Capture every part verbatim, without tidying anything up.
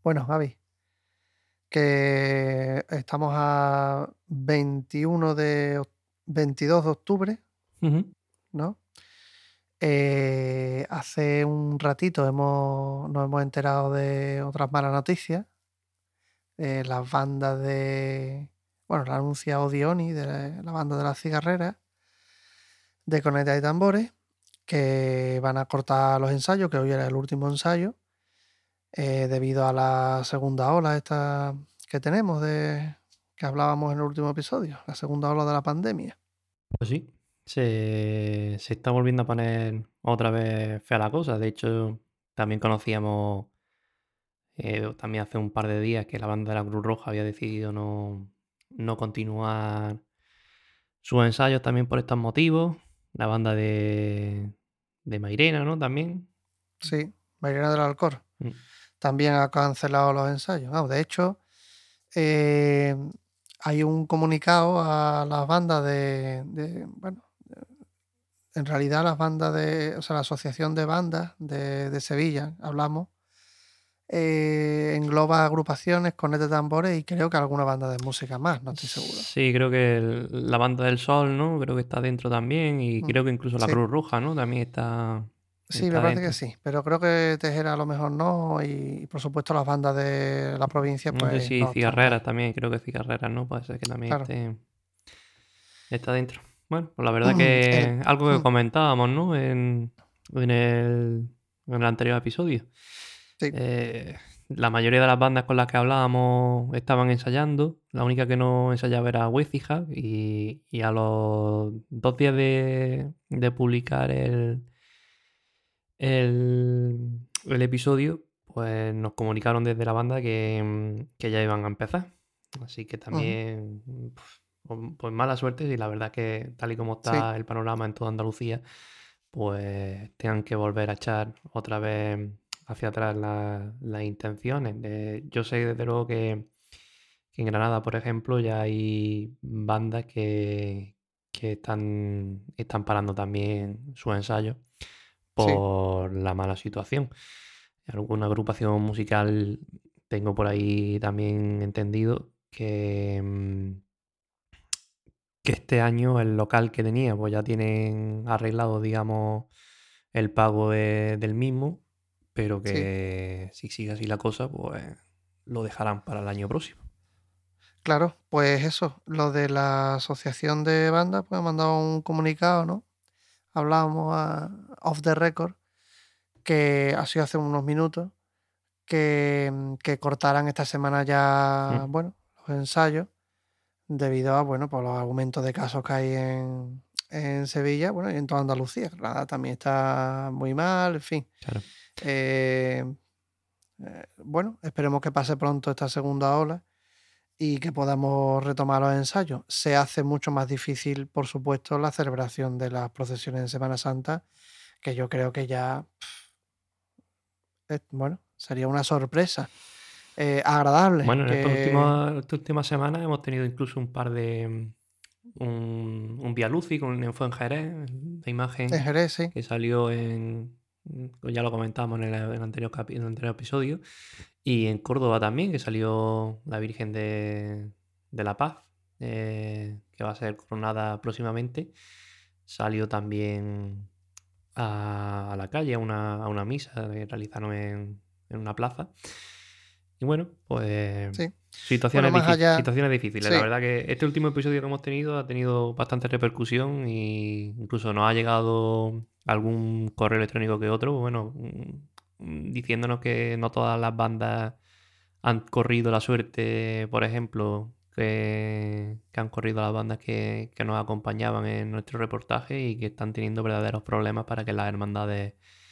Bueno, Javi, que estamos a veintiuno de oc- veintidós de octubre, Ujú. ¿no? Eh, hace un ratito hemos, nos hemos enterado de otras malas noticias. Eh, las bandas de, bueno, la anuncia Odioni, de la, la banda de las cigarreras, de Corneta y Tambores, que van a cortar los ensayos, que hoy era el último ensayo, eh, debido a la segunda ola esta que tenemos de que hablábamos en el último episodio, la segunda ola de la pandemia. Pues sí, se, se está volviendo a poner otra vez fea la cosa. De hecho, también conocíamos eh, también hace un par de días que la banda de la Cruz Roja había decidido no, no continuar sus ensayos también por estos motivos. La banda de, de Mairena, ¿no? También. Sí, Mairena del Alcor Mm. también ha cancelado los ensayos. Vamos, de hecho, eh, hay un comunicado a las bandas de, de- bueno, en realidad las bandas de, o sea, la Asociación de Bandas de, de Sevilla, hablamos, eh, engloba agrupaciones, cornetas de tambores y creo que alguna banda de música más, no estoy seguro. Sí, creo que el- la banda del Sol, ¿no? Creo que está dentro también. Y Mm, creo que incluso la sí. Cruz Roja, ¿no? También está, Sí, me está parece que dentro. sí, pero creo que Tejera a lo mejor no y, y por supuesto las bandas de la provincia No sé pues si no están Cigarreras ahí. también, creo que Cigarreras, ¿no? Puede ser que también Claro. esté, está dentro. Bueno, pues la verdad El, que algo que comentábamos, ¿no? En, en el, en el anterior episodio. sí, Eh, la mayoría de las bandas con las que hablábamos estaban ensayando. La única que no ensayaba era Wecija. Y, y a los dos días de, de publicar el, el, el episodio, pues nos comunicaron desde la banda que, mm, que ya iban a empezar. Así que ujú, también, pf, pues, pues mala suerte y la verdad que tal y como sí, está el panorama en toda Andalucía, pues tengan que volver a echar otra vez hacia atrás la- las intenciones. De- yo sé desde luego que, que en Granada, por ejemplo, ya hay bandas que, que están, están parando también sus ensayos sí, por la mala situación. Alguna agrupación musical tengo por ahí también entendido que, mm, que este año el local que tenía, pues ya tienen arreglado, digamos, el pago de- del mismo, pero sí. que si sigue así la cosa, pues lo dejarán para el año próximo. Claro, pues eso, lo de la asociación de bandas, pues ha mandado un comunicado, ¿no? Hablábamos a- off the record, que ha sido hace unos minutos, que, mm, que cortaran esta semana ya, Mm. bueno, los ensayos, debido a, bueno, por los aumentos de casos que hay en, en Sevilla, bueno, y en toda Andalucía. Granada también está muy mal, en fin. Claro. Eh, eh, bueno, esperemos que pase pronto esta segunda ola y que podamos retomar los ensayos. Se hace mucho más difícil, por supuesto, la celebración de las procesiones en Semana Santa, que yo creo que ya, eh, bueno, sería una sorpresa eh, agradable. Bueno, en estos Que últimos, estas últimas semanas hemos tenido incluso un par de, mm, un, un Vía Lucis con en Fuenjerez, la en imagen Jerez, sí, que salió en, pues ya lo comentamos en el, en el anterior, capi- en el anterior episodio, y en Córdoba también, que salió la Virgen de, de la Paz, eh, que va a ser coronada próximamente, salió también a, a la calle, a una, a una misa que realizaron en, en una plaza. Y bueno, pues sí. Bueno, situaciones, más difíciles allá, situaciones difíciles. La sí, verdad que este último episodio que hemos tenido ha tenido bastante repercusión y incluso nos ha llegado algún correo electrónico que otro, bueno, mm, diciéndonos que no todas las bandas han corrido la suerte, por ejemplo, que, que han corrido las bandas que, que nos acompañaban en nuestro reportaje y que están teniendo verdaderos problemas para que las hermandades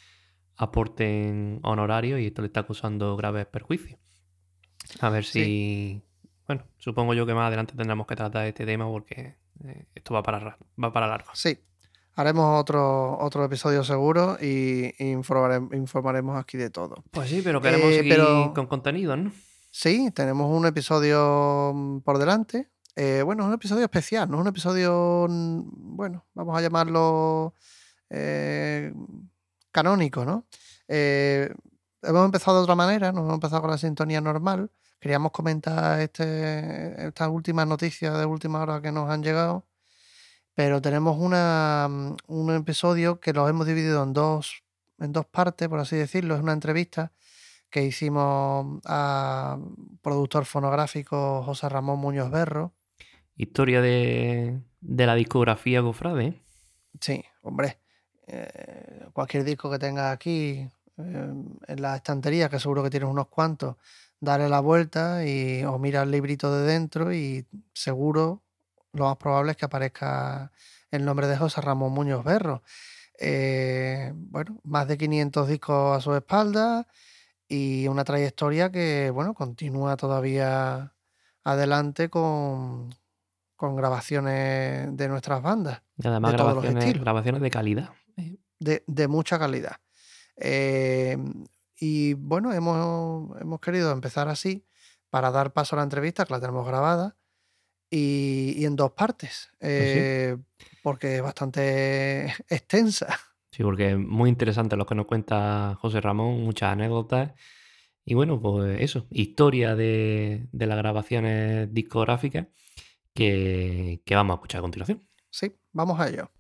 aporten honorarios y esto le está causando graves perjuicios. A ver sí, si... Bueno, supongo yo que más adelante tendremos que tratar este tema porque eh, esto va para, ra- va para largo. sí. Haremos otro, otro episodio seguro y informarem- informaremos aquí de todo. Pues sí, pero queremos Eh, seguir pero con contenidos, ¿no? sí, tenemos un episodio mm, por delante. Eh, bueno, es un episodio especial, no es un episodio, mm, bueno, vamos a llamarlo eh, canónico, ¿no? Eh, hemos empezado de otra manera, no hemos empezado con la sintonía normal. Queríamos comentar este, estas últimas noticias de última hora que nos han llegado, pero tenemos una, mm, un episodio que lo hemos dividido en dos, en dos partes, por así decirlo. Es una entrevista que hicimos al productor fonográfico José Ramón Muñoz Berro. Historia de, de la discografía Cofrade, ¿eh? Sí, hombre. Eh, cualquier disco que tengas aquí eh, en la estantería, que seguro que tienes unos cuantos, dale la vuelta y, o mira el librito de dentro y seguro lo más probable es que aparezca el nombre de José Ramón Muñoz Berro. Eh, bueno, más de quinientos discos a su espalda y una trayectoria que, bueno, continúa todavía adelante con, con grabaciones de nuestras bandas, Y además de todos los grabaciones, estilos, grabaciones de calidad. de, de mucha calidad. Eh, y bueno, hemos, hemos querido empezar así para dar paso a la entrevista, que la tenemos grabada, y, y en dos partes, Pues sí. eh, porque es bastante extensa. Sí, porque es muy interesante lo que nos cuenta José Ramón, muchas anécdotas. Y bueno, pues eso, historia de, de las grabaciones discográficas que, que vamos a escuchar a continuación. Sí, vamos a ello.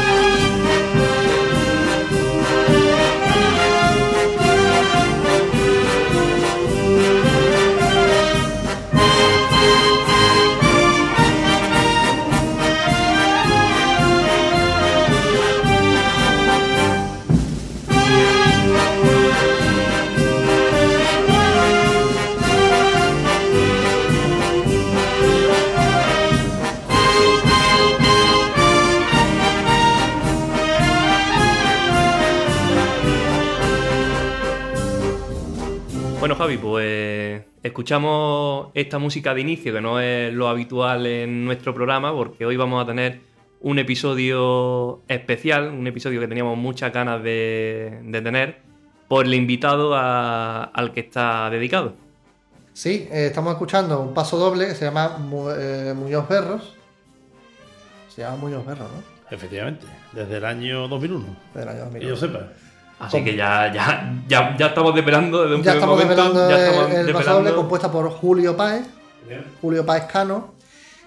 Bueno, Javi, pues escuchamos esta música de inicio, que no es lo habitual en nuestro programa, porque hoy vamos a tener un episodio especial, un episodio que teníamos muchas ganas de, de tener, por el invitado a- al que está dedicado. Sí, eh, estamos escuchando un paso doble que se llama Mu- eh, Muñoz Berros. Se llama Muñoz Berros, ¿no? Efectivamente, desde el año dos mil uno. Del año dos mil Que uno. yo sepa. Así ¿Cómo? que ya, ya, ya, ya estamos desvelando desde un Ya primer estamos momento, desvelando ya el- estamos el, paso desvelando. doble, compuesta por Julio Páez, Julio Páez Cano,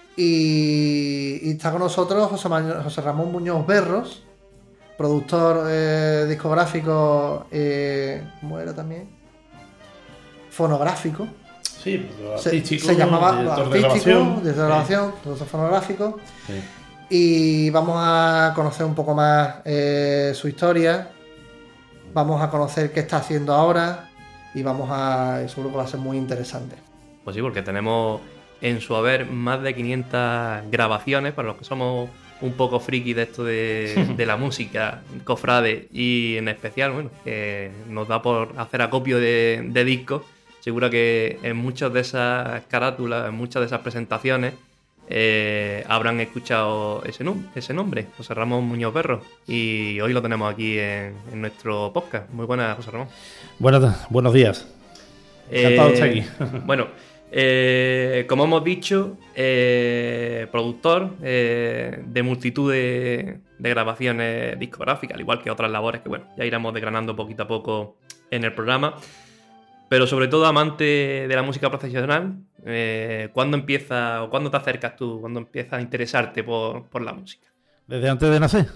y, y está con nosotros José, Ma- José Ramón Muñoz Berros, productor eh, discográfico, eh, ¿cómo era también? Fonográfico. Sí, pues, Se, artístico, se llamaba director de artístico, grabación. director de grabación, productor fonográfico. Sí. Y vamos a conocer un poco más eh, su historia. Vamos a conocer qué está haciendo ahora. Y vamos a. Seguro que va a ser muy interesante. Pues sí, porque tenemos en su haber más de quinientas grabaciones, para los que somos un poco friki de esto de, de la música, cofrade, y en especial, bueno, que nos da por hacer acopio de, de discos. Seguro que en muchas de esas carátulas, en muchas de esas presentaciones, eh, habrán escuchado ese, nom- ese nombre, José Ramón Muñoz Berro. Y hoy lo tenemos aquí en, en nuestro podcast. Muy buenas, José Ramón. Buenas, buenos días. Encantado de estar aquí. Bueno, eh, como hemos dicho, eh, productor eh, de multitud de, de grabaciones discográficas, al igual que otras labores que, bueno, ya iremos desgranando poquito a poco en el programa. Pero sobre todo amante de la música profesional. Eh, ¿Cuándo empieza o cuándo te acercas tú? ¿Cuándo empiezas a interesarte por, por la música? Desde antes de nacer.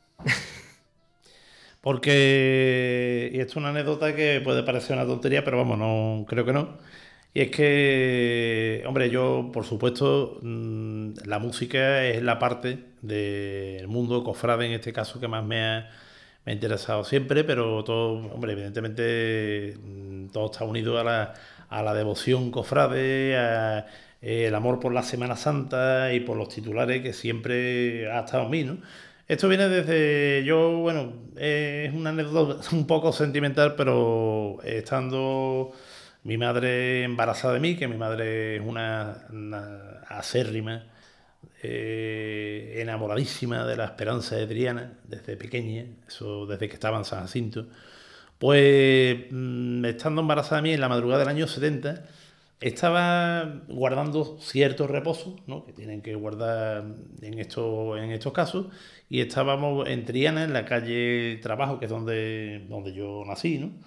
Porque, y esto es una anécdota que puede parecer una tontería, pero vamos, no creo que no. Y es que, hombre, yo, por supuesto, mmm, la música es la parte del mundo cofrade, en este caso, que más me ha, me ha interesado siempre, pero todo, hombre, evidentemente, mmm, todo está unido a la, a la devoción cofrade, a, eh, el amor por la Semana Santa y por los titulares que siempre ha estado en mí, ¿no? Esto viene desde, yo, bueno, eh, es una anécdota un poco sentimental, pero estando mi madre embarazada de mí, que mi madre es una, una acérrima, eh, enamoradísima de la esperanza de Triana, desde pequeña, eso desde que estaba en San Jacinto, pues mmm, estando embarazada de mí en la madrugada del año setenta, estaba guardando ciertos reposos, ¿no?, que tienen que guardar en, esto, en estos casos, y estábamos en Triana, en la calle Trabajo, que es donde, donde yo nací, ¿no?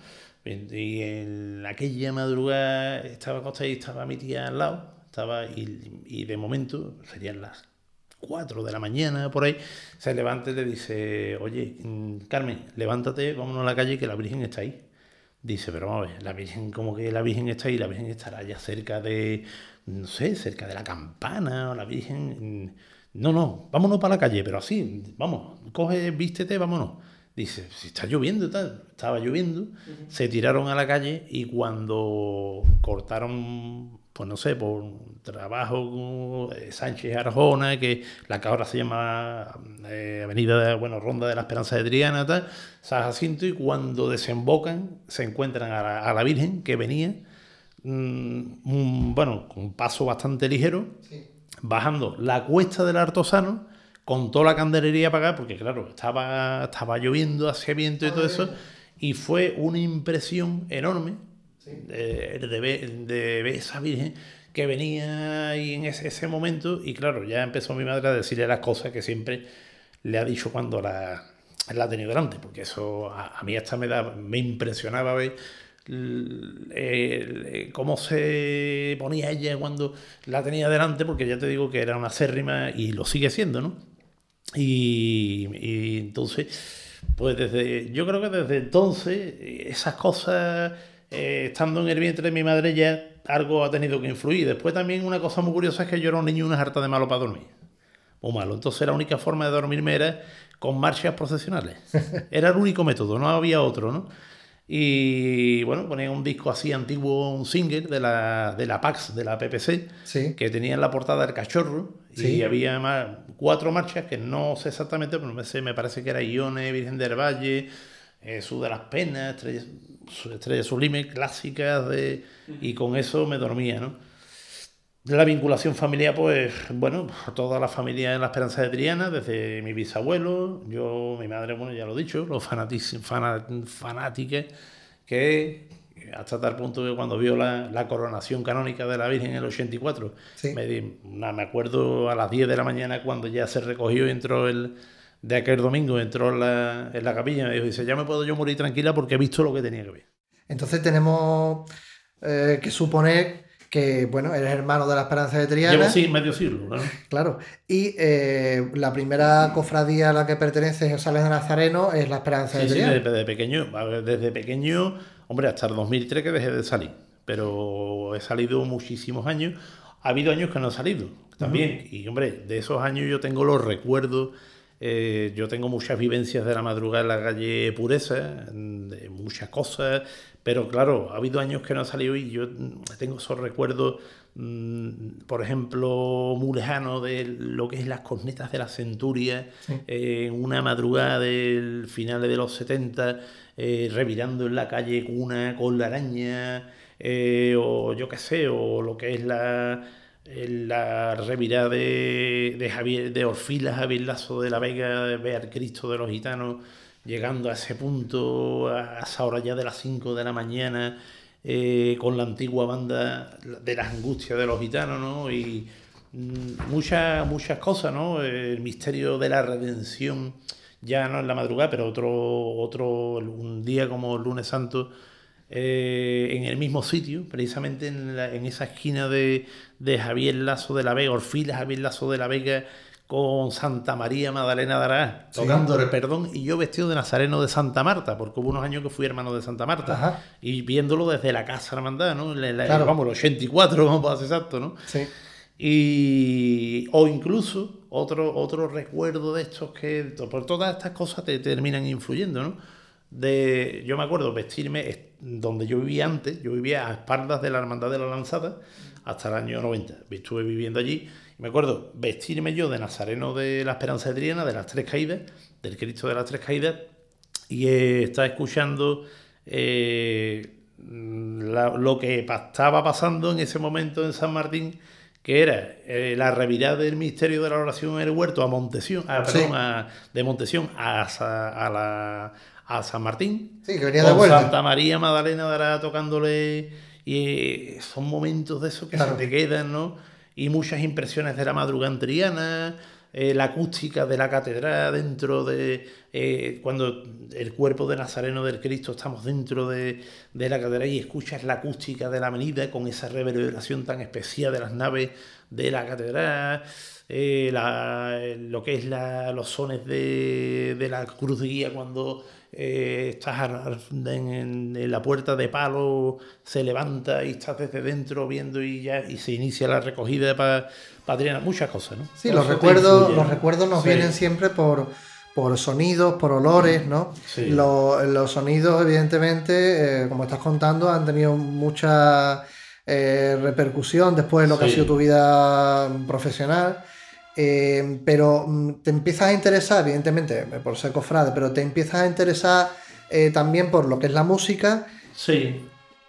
Y en aquella madrugada estaba acostada y estaba mi tía al lado, estaba y, y de momento, serían las cuatro de la mañana, por ahí, se levanta y le dice, oye, Carmen, levántate, vámonos a la calle que la Virgen está ahí. Dice, pero vamos a ver, la Virgen, como que la Virgen está ahí, la Virgen estará ya cerca de, no sé, cerca de la campana, o la Virgen... No, no, vámonos para la calle, pero así, vamos, coge, vístete, vámonos. Dice, si está lloviendo, tal. Estaba lloviendo, uh-huh. Se tiraron a la calle y cuando cortaron, pues no sé, por trabajo eh, Sánchez Arjona, que la que ahora se llama eh, Avenida, de, bueno, Ronda de la Esperanza de Triana, tal, San Jacinto, y cuando desembocan se encuentran a la, a la Virgen que venía, mmm, un, bueno, con un paso bastante ligero, sí. Bajando la cuesta del Artosano, con toda la candelería apagada, porque claro, estaba, estaba lloviendo, hacía viento y todo eso, y fue una impresión enorme sí. de, de, ver, de ver esa Virgen que venía ahí en ese, ese momento, y claro, ya empezó mi madre a decirle las cosas que siempre le ha dicho cuando la, la ha tenido delante, porque eso a, a mí hasta me, da, me impresionaba ver el, el, el, cómo se ponía ella cuando la tenía delante, porque ya te digo que era una acérrima y lo sigue siendo, ¿no? Y, y entonces, pues desde, yo creo que desde entonces, esas cosas, eh, estando en el vientre de mi madre, ya algo ha tenido que influir. Después también una cosa muy curiosa es que yo era un niño y una harta de malo para dormir. Muy malo. Entonces la única forma de dormirme era con marchas procesionales. Era el único método, no había otro, ¿no? Y bueno, ponía un disco así antiguo, un single de la, de la Pax, de la P P C, sí. Que tenía en la portada el cachorro, sí. Y había más, cuatro marchas que no sé exactamente, pero me, sé, me parece que era Ione, Virgen del Valle, Jesús de las Penas, Estrellas, Estrellas Sublimes, clásicas, de, y con eso me dormía, ¿no? La vinculación familiar, pues, bueno, toda la familia en la Esperanza de Triana, desde mi bisabuelo, yo, mi madre, bueno, ya lo he dicho, los fanáticos, fanáticos, que hasta tal punto que cuando vio la, la coronación canónica de la Virgen en el ochenta y cuatro, sí. me, na, me acuerdo a las diez de la mañana cuando ya se recogió y entró el, de aquel domingo, entró en la, en la capilla, me dijo, dice, ya me puedo yo morir tranquila porque he visto lo que tenía que ver. Entonces tenemos eh, que suponer que, bueno, eres hermano de la Esperanza de Triana. Llevo sí, medio siglo, claro. Claro. Y eh, la primera cofradía a la que pertenece Sales de Nazareno es la Esperanza sí, de Triana. Sí, desde, desde pequeño, desde pequeño, hombre, hasta el dos mil tres que dejé de salir. Pero he salido muchísimos años. Ha habido años que no he salido también. Uh-huh. Y, hombre, de esos años yo tengo los recuerdos. Eh, yo tengo muchas vivencias de la madrugada en la calle Pureza, de muchas cosas. Pero claro, ha habido años que no ha salido y yo tengo esos recuerdos, mmm, por ejemplo, muy lejanos de lo que es las cornetas de la Centuria, sí. eh, una madrugada del finales de los setenta, eh, revirando en la calle Cuna con la araña, eh, o yo qué sé, o lo que es la, la revirada de, de, Javier, de Orfila Javier Lazo de la Vega, de ver al Cristo de los Gitanos, llegando a ese punto, a esa hora ya de las cinco de la mañana, eh, con la antigua banda de las Angustias de los Gitanos, ¿no? Y mmm, muchas, muchas cosas, ¿no? El misterio de la redención, ya no en la madrugada, pero otro, otro un día como el Lunes Santo, eh, en el mismo sitio, precisamente en, la, en esa esquina de, de Javier Lazo de la Vega, Orfila Javier Lazo de la Vega, con Santa María Magdalena de Ará, sí. Tocando el perdón, y yo vestido de nazareno de Santa Marta, porque hubo unos años que fui hermano de Santa Marta. Ajá. Y viéndolo desde la Casa Hermandad, ¿no? La, la, claro. Vamos, el ochenta y cuatro, vamos a ser exacto, ¿no? Sí. Y, o incluso otro, otro recuerdo de estos que por todas estas cosas te terminan influyendo, ¿no? De, yo me acuerdo vestirme donde yo vivía antes, yo vivía a espaldas de la Hermandad de la Lanzada hasta el año noventa, estuve viviendo allí. Me acuerdo vestirme yo de nazareno de la Esperanza de Triana, de las Tres Caídas, del Cristo de las Tres Caídas, y eh, estaba escuchando eh, la, lo que estaba pasando en ese momento en San Martín, que era eh, la revirada del misterio de la oración en el huerto a Montesión, a, perdón, sí. a, de Montesión a, a, la, a San Martín, sí, que venía de vuelta. Santa María Magdalena de Ará tocándole, y eh, son momentos de esos que claro. se te quedan, ¿no? Y muchas impresiones de la madrugada en Triana, eh, la acústica de la catedral dentro de eh, cuando el cuerpo de Nazareno del Cristo estamos dentro de, de la catedral y escuchas la acústica de la avenida con esa reverberación tan especial de las naves de la catedral, eh, la, lo que es la, los sones de, de la cruz de guía cuando eh, estás en, en, en la puerta de palo, se levanta y estás desde dentro viendo y ya y se inicia la recogida para Padriana, muchas cosas, ¿no? Sí, los recuerdos, los recuerdos nos sí. vienen siempre por, por sonidos, por olores, ¿no? Sí. Los, los sonidos, evidentemente, eh, como estás contando, han tenido mucha eh, repercusión después de lo sí. que ha sido tu vida profesional. Eh, pero te empiezas a interesar, evidentemente, por ser cofrade, pero te empiezas a interesar eh, también por lo que es la música. Sí.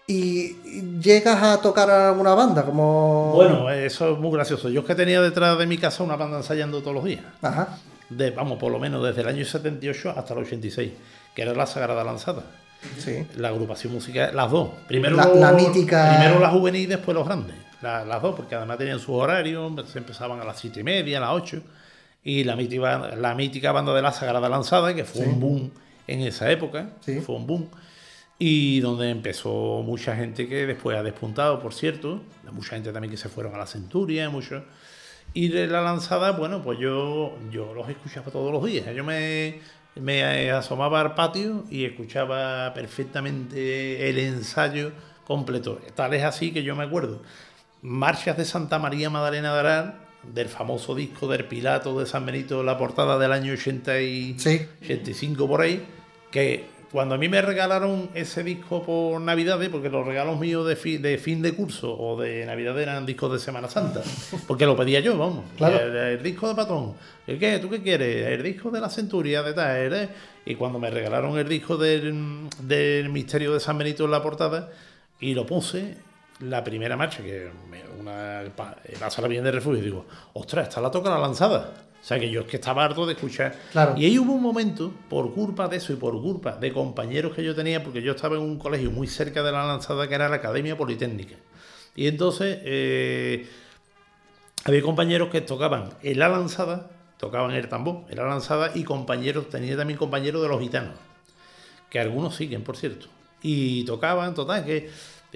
Y llegas a tocar a alguna banda, como... Bueno, eso es muy gracioso. Yo es que tenía detrás de mi casa una banda ensayando todos los días. Ajá. De, vamos, por lo menos desde el año setenta y ocho hasta el ochenta y seis, que era la Sagrada Lanzada. Sí. La agrupación musical, las dos. Primero la, la mítica... Primero la juvenil y después los grandes. La, las dos, porque además tenían su horario, se empezaban a las siete y media, a las ocho. Y la mítica, la mítica banda de la Sagrada Lanzada, que fue sí. un boom en esa época. Sí. Fue un boom. Y donde empezó mucha gente que después ha despuntado, por cierto. Mucha gente también que se fueron a la Centuria, muchos. Y de la Lanzada, bueno, pues yo, yo los escuchaba todos los días. Yo me, me asomaba al patio y escuchaba perfectamente el ensayo completo. Tal es así que yo me acuerdo. Marchas de Santa María Magdalena de Aral, del famoso disco del Pilato de San Benito, la portada del año ochenta y, sí. ochenta y cinco por ahí, que cuando a mí me regalaron ese disco por Navidades, porque los regalos míos de, fi, de fin de curso o de Navidad eran discos de Semana Santa, porque lo pedía yo, vamos. Claro. El, el disco de Patón. ¿El qué? ¿Tú qué quieres? El disco de la Centuria, de tal. ¿eh? Y cuando me regalaron el disco del, del Misterio de San Benito en la portada, y lo puse, la primera marcha, que una pasa la bien de refugio, y digo, ostras, esta la toca la Lanzada. O sea, que yo es que estaba harto de escuchar. Claro. Y ahí hubo un momento, por culpa de eso y por culpa de compañeros que yo tenía, porque yo estaba en un colegio muy cerca de la Lanzada, que era la Academia Politécnica. Y entonces eh, había compañeros que tocaban en la Lanzada, tocaban el tambor, en la Lanzada, y compañeros, tenía también compañeros de los gitanos, que algunos siguen, por cierto. Y tocaban, total, que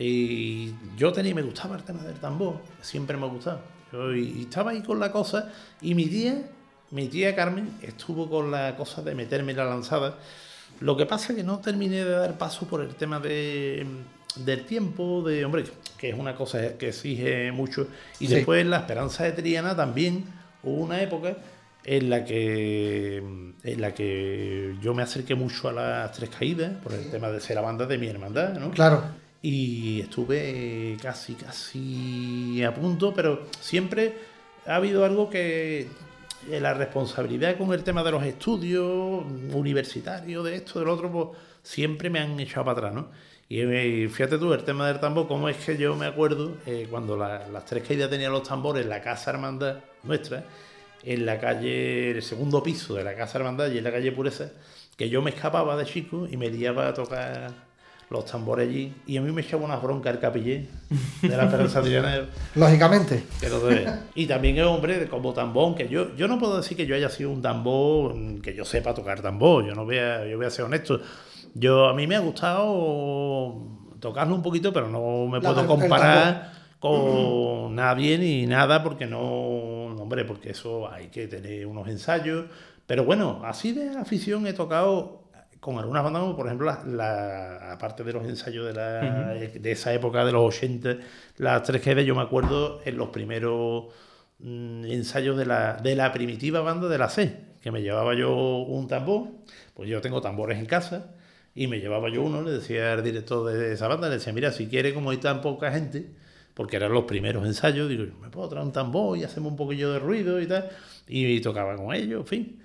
y yo tenía, me gustaba el tema del tambor, siempre me ha gustado. Yo, y estaba ahí con la cosa, y mi tía, mi tía Carmen, estuvo con la cosa de meterme en la Lanzada. Lo que pasa es que no terminé de dar paso por el tema de, del tiempo, de hombre, que es una cosa que exige mucho. Y sí. Después en la Esperanza de Triana también hubo una época en la que en la que yo me acerqué mucho a las Tres Caídas por el tema de ser la banda de mi hermandad, ¿no? Claro. Y estuve casi, casi a punto, pero siempre ha habido algo que la responsabilidad con el tema de los estudios universitarios, de esto, del otro, pues siempre me han echado para atrás, ¿no? Y fíjate tú, el tema del tambor, cómo es que yo me acuerdo eh, cuando la, las Tres Caídas tenían los tambores en la Casa Hermandad nuestra, en la calle, el segundo piso de la Casa Hermandad y en la calle Pureza, que yo me escapaba de chico y me liaba a tocar los tambores allí, y a mí me echaba unas broncas el capillé de la Esperanza Triana. Lógicamente. Que no te y también es hombre como tambor, que yo, yo no puedo decir que yo haya sido un tambor, que yo sepa tocar tambor, yo no voy a, yo voy a ser honesto. Yo, a mí me ha gustado tocarlo un poquito, pero no me puedo comparar con nadie ni nada, porque no, hombre, porque eso hay que tener unos ensayos. Pero bueno, así de afición he tocado con algunas bandas, por ejemplo, la, la, aparte de los ensayos de, la, uh-huh. de esa época, de los ochenta, las Tres Caídas, yo me acuerdo en los primeros mmm, ensayos de la, de la primitiva banda de la C, que me llevaba yo un tambor, pues yo tengo tambores en casa, y me llevaba yo uno, le decía al director de esa banda, le decía, mira, si quiere, como hay tan poca gente, porque eran los primeros ensayos, digo, ¿me puedo traer un tambor y hacemos un poquillo de ruido y tal? Y, y tocaba con ellos, en fin.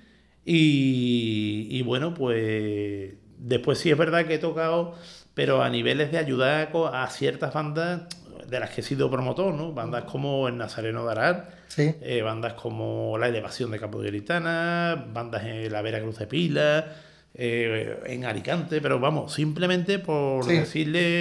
Y, y bueno, pues después sí es verdad que he tocado, pero a niveles de ayudar a ciertas bandas de las que he sido promotor, ¿no? Bandas como el Nazareno de Aral, sí. eh, bandas como La Elevación de Campo de Gritana, bandas en la Vera Cruz de Pila, eh, en Alicante, pero vamos, simplemente por sí. decirle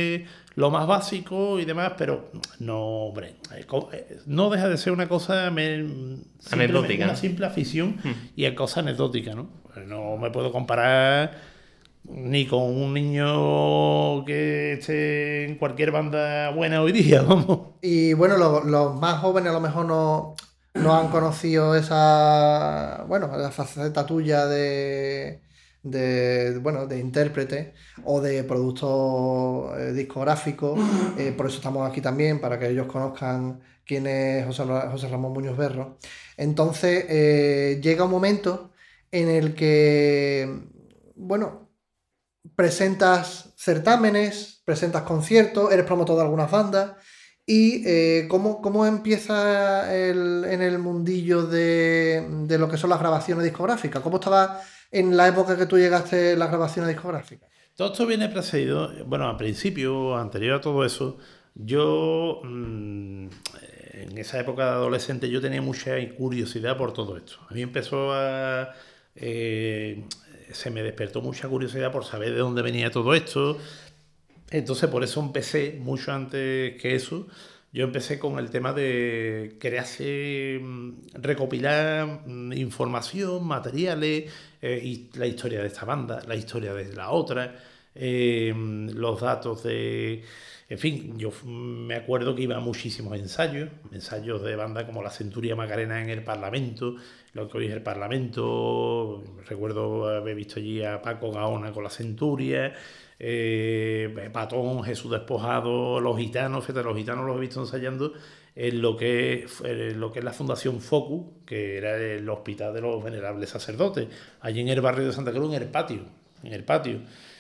lo más básico y demás, pero no, hombre, no deja de ser una cosa anecdótica, una simple afición hmm. y es cosa anecdótica, ¿no? No me puedo comparar ni con un niño que esté en cualquier banda buena hoy día, vamos. Y bueno, los, los más jóvenes a lo mejor no, no han conocido esa, bueno, la faceta tuya de, de bueno, de intérprete o de productor eh, discográfico, eh, por eso estamos aquí también, para que ellos conozcan quién es José, José Ramón Muñoz Berro. Entonces, eh, llega un momento en el que, bueno, presentas certámenes, presentas conciertos, eres promotor de algunas bandas. ¿Y eh, ¿cómo, cómo empieza el, en el mundillo de, de lo que son las grabaciones discográficas? ¿Cómo estaba en la época que tú llegaste las grabaciones discográficas? Todo esto viene precedido, bueno, al principio, anterior a todo eso, yo mmm, en esa época de adolescente yo tenía mucha curiosidad por todo esto. A mí empezó a... Eh, se me despertó mucha curiosidad por saber de dónde venía todo esto. Entonces por eso empecé, mucho antes que eso, yo empecé con el tema de querer recopilar información, materiales, eh, y la historia de esta banda, la historia de la otra, eh, los datos de... En fin, yo me acuerdo que iba a muchísimos ensayos, ensayos de bandas como la Centuria Macarena en el Parlamento, lo que hoy es el Parlamento. Recuerdo haber visto allí a Paco Gaona con la Centuria, eh, Patón, Jesús Despojado, los gitanos, fíjate, los gitanos los he visto ensayando en lo que es, en lo que es la Fundación Focus, que era el Hospital de los Venerables Sacerdotes, allí en el barrio de Santa Cruz, en el patio, en el patio.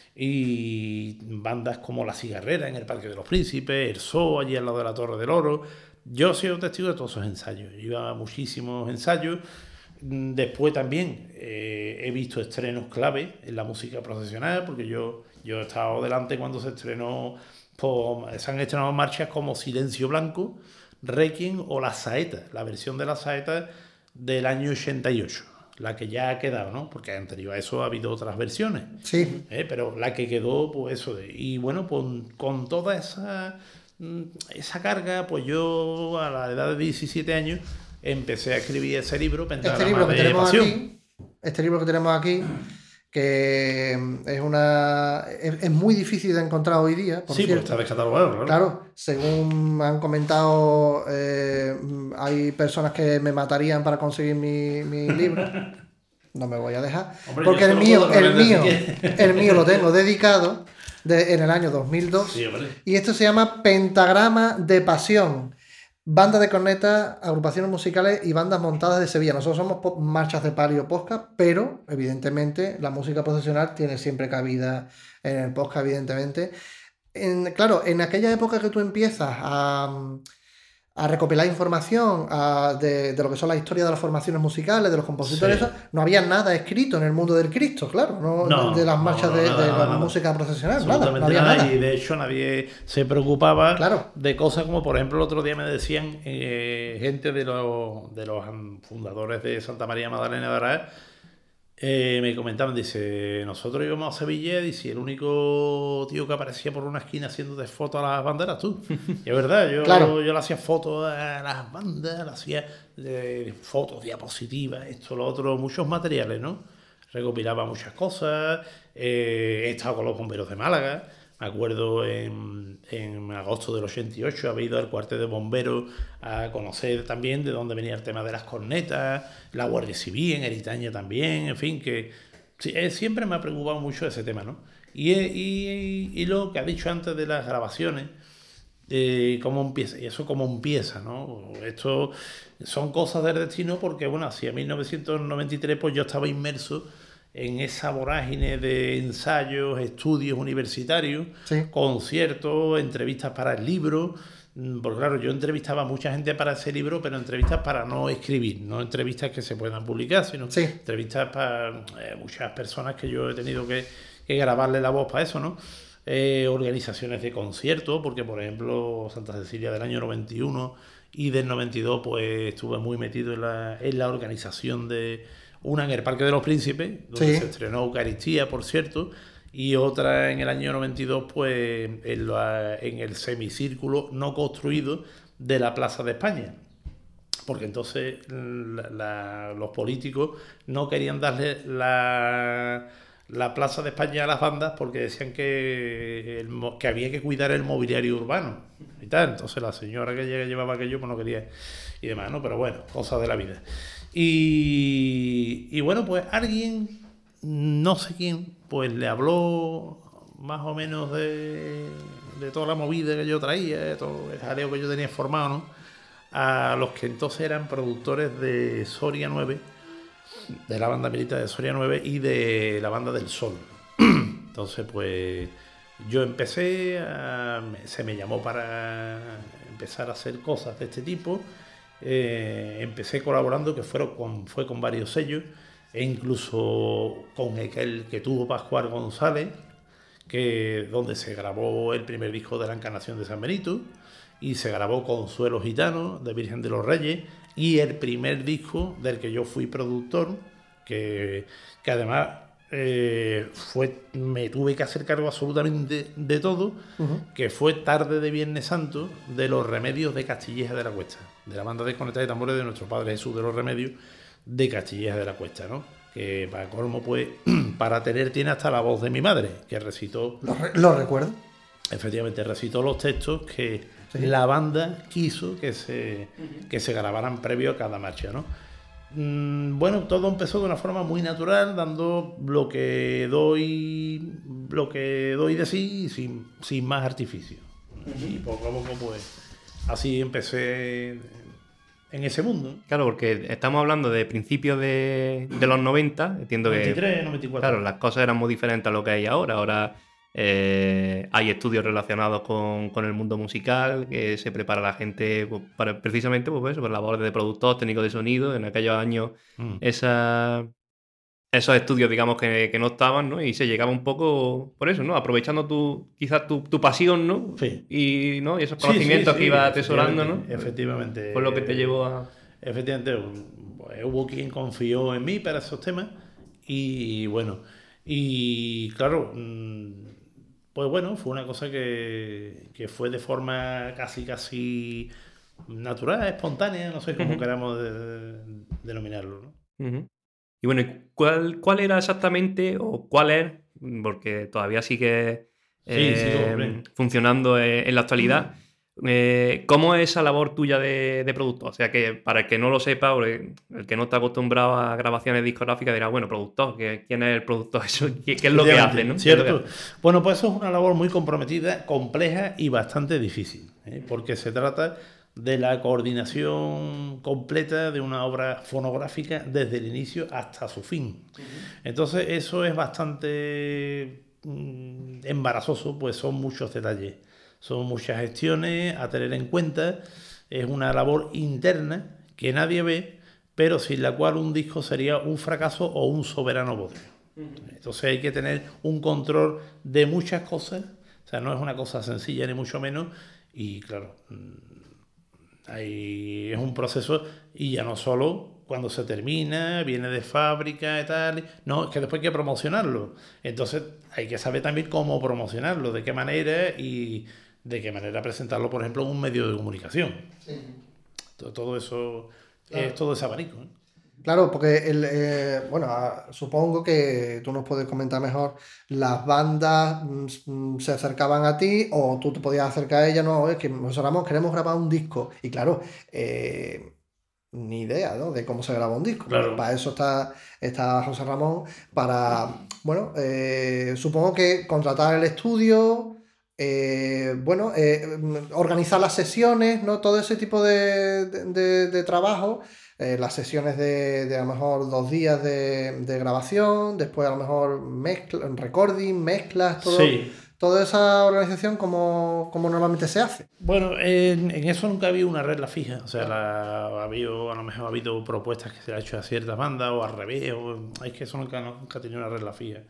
Y bandas como La Cigarrera en el Parque de los Príncipes, el Zoo allí al lado de la Torre del Oro. Yo soy un testigo de todos esos ensayos, iba a muchísimos ensayos. Después también eh, he visto estrenos clave en la música profesional, porque yo, yo he estado delante cuando se estrenó, pues, se han estrenado marchas como Silencio Blanco, Requiem o La Saeta, la versión de La Saeta del año ochenta y ocho. La que ya ha quedado, ¿no? Porque anterior a eso ha habido otras versiones. Sí. ¿Eh? Pero la que quedó, pues eso. Y bueno, pues con toda esa, esa carga, pues yo a la edad de diecisiete años empecé a escribir ese libro, Este libro que de tenemos pasión. aquí, este libro que tenemos aquí, que es una es, es muy difícil de encontrar hoy día, por sí, cierto. Pues está descatalogado, claro. Claro, según han comentado, eh, hay personas que me matarían para conseguir mi, mi libro. No me voy a dejar. Hombre, porque el mío, el mío, el mío lo tengo dedicado de, en el año dos mil dos. Sí, y esto se llama Pentagrama de Pasión. Banda de cornetas, agrupaciones musicales y bandas montadas de Sevilla. Nosotros somos pop, marchas de palio podcast, pero evidentemente la música profesional tiene siempre cabida en el podcast, evidentemente. En, claro, en aquella época que tú empiezas a, a recopilar información a, de, de lo que son las historias de las formaciones musicales, de los compositores, sí. Eso, no había nada escrito en el mundo del Cristo, claro, no, no de las marchas no, no, de, nada, de la nada, música profesional, nada, no había nada, nada. Y de hecho nadie se preocupaba claro. de cosas como, por ejemplo, el otro día me decían eh, gente de los, de los fundadores de Santa María Magdalena de Araz, Eh, me comentaban, dice, nosotros íbamos a Sevilla, dice, el único tío que aparecía por una esquina haciendo de fotos a las banderas, tú. Y es verdad, yo, claro. yo le hacía fotos a las bandas, le hacía eh, fotos, diapositivas, esto, lo otro, muchos materiales, ¿no? Recopilaba muchas cosas, eh, he estado con los bomberos de Málaga. Me acuerdo en, en agosto del ochenta y ocho había ido al cuartel de bomberos a conocer también de dónde venía el tema de las cornetas, la Guardia Civil en Eritaña también, en fin, que siempre me ha preocupado mucho ese tema, ¿no? Y, y, y lo que ha dicho antes de las grabaciones, eh, cómo empieza, y eso cómo empieza, ¿no? Esto son cosas del destino porque, bueno, hacia mil novecientos noventa y tres pues yo estaba inmerso en esa vorágine de ensayos, estudios universitarios, sí. conciertos, entrevistas para el libro. Porque claro, yo entrevistaba a mucha gente para ese libro, pero entrevistas para no escribir, no entrevistas que se puedan publicar, sino sí. entrevistas para eh, muchas personas que yo he tenido que, que grabarle la voz para eso, ¿no? Eh, organizaciones de conciertos, porque por ejemplo Santa Cecilia del año noventa y uno y del noventa y dos pues estuve muy metido en la, en la organización de una en el Parque de los Príncipes, donde sí. se estrenó Eucaristía, por cierto, y otra en el año noventa y dos pues en, la, en el semicírculo no construido de la Plaza de España. Porque entonces la, la, los políticos no querían darle la, la Plaza de España a las bandas porque decían que, el, que había que cuidar el mobiliario urbano y tal. Entonces la señora que llevaba aquello pues no quería y demás, ¿no? Pero bueno, cosas de la vida. Y, y bueno, pues alguien, no sé quién, pues le habló más o menos de, de toda la movida que yo traía, de todo el jaleo que yo tenía formado, ¿no? A los que entonces eran productores de Soria nueve, de la banda militar de Soria nueve y de la banda del Sol. Entonces, pues yo empecé, a, se me llamó para empezar a hacer cosas de este tipo. Eh, empecé colaborando, que fueron con, fue con varios sellos, e incluso con el que tuvo Pascual González, que, donde se grabó el primer disco de la Encarnación de San Benito, y se grabó Consuelo Gitano, de Virgen de los Reyes, y el primer disco del que yo fui productor, que, que además eh, fue, me tuve que hacer cargo absolutamente de todo, uh-huh. que fue Tarde de Viernes Santo, de Los Remedios de Castilleja de la Cuesta, de la banda de Conecta de Tambores de nuestro Padre Jesús de los Remedios de Castilleja de la Cuesta, ¿no? Que para colmo, pues, para tener tiene hasta la voz de mi madre, que recitó... ¿Lo, re- lo recuerdo? Efectivamente, recitó los textos que sí. la banda quiso que se, que se grabaran previo a cada marcha, ¿no? Mm, bueno, todo empezó de una forma muy natural, dando lo que doy, lo que doy de sí, sin, sin más artificio. Uh-huh. Y poco a poco, pues, así empecé en ese mundo. Claro, porque estamos hablando de principios de, de los noventa, entiendo noventa y tres, que... noventa y cuatro. Claro, las cosas eran muy diferentes a lo que hay ahora. Ahora eh, hay estudios relacionados con, con el mundo musical, que se prepara la gente pues, para, precisamente pues, eso, por labores de productor, técnico de sonido. En aquellos años mm. esa, esos estudios, digamos, que, que no estaban, ¿no? Y se llegaba un poco por eso, ¿no? Aprovechando tu, quizás tu, tu pasión, ¿no? Sí. Y, ¿no? y esos conocimientos sí, sí, sí, que ibas atesorando, ¿no? Efectivamente. Por lo que te llevó a... Efectivamente, pues, hubo quien confió en mí para esos temas y bueno, y claro, pues bueno, fue una cosa que, que fue de forma casi casi natural, espontánea, no sé cómo uh-huh. queramos de, de, denominarlo, ¿no? Uh-huh. Y bueno, ¿cuál, ¿cuál era exactamente o cuál es, porque todavía sigue eh, sí, sí, funcionando en la actualidad, eh, cómo es esa labor tuya de, de productor? O sea, que para el que no lo sepa, o el que no está acostumbrado a grabaciones discográficas dirá, bueno, productor, ¿quién es el productor? Eso, ¿qué, qué es lo que hace? ¿No? Cierto. Bueno, pues eso es una labor muy comprometida, compleja y bastante difícil, ¿eh? Porque se trata de la coordinación completa de una obra fonográfica desde el inicio hasta su fin. Uh-huh. Entonces eso es bastante mm, embarazoso, pues son muchos detalles, son muchas gestiones a tener en cuenta, es una labor interna que nadie ve, pero sin la cual un disco sería un fracaso o un soberano bodrio. Uh-huh. Entonces hay que tener un control de muchas cosas, o sea, no es una cosa sencilla ni mucho menos, y claro... Ahí es un proceso y ya no solo cuando se termina, viene de fábrica y tal, no, es que después hay que promocionarlo. Entonces hay que saber también cómo promocionarlo, de qué manera y de qué manera presentarlo, por ejemplo, en un medio de comunicación. Sí. Todo, todo eso claro. Es todo ese abanico, ¿eh? Claro, porque el, eh, bueno, supongo que tú nos puedes comentar mejor, las bandas mm, se acercaban a ti o tú te podías acercar a ellas, no, es que José Ramón, queremos grabar un disco. Y claro, eh, ni idea, ¿no? De cómo se graba un disco. Claro. Para eso está, está José Ramón, para, bueno, eh, supongo que contratar el estudio, eh, bueno, eh, organizar las sesiones, ¿no? Todo ese tipo de, de, de, de trabajo. Eh, las sesiones de, de a lo mejor dos días de, de grabación, después a lo mejor mezcla, recording, mezclas, todo, sí. Toda esa organización como, como normalmente se hace. Bueno, en, en eso nunca ha habido una regla fija, o sea, la, ha habido, a lo mejor ha habido propuestas que se han hecho a ciertas bandas o al revés, o, es que eso nunca, nunca ha tenido una regla fija.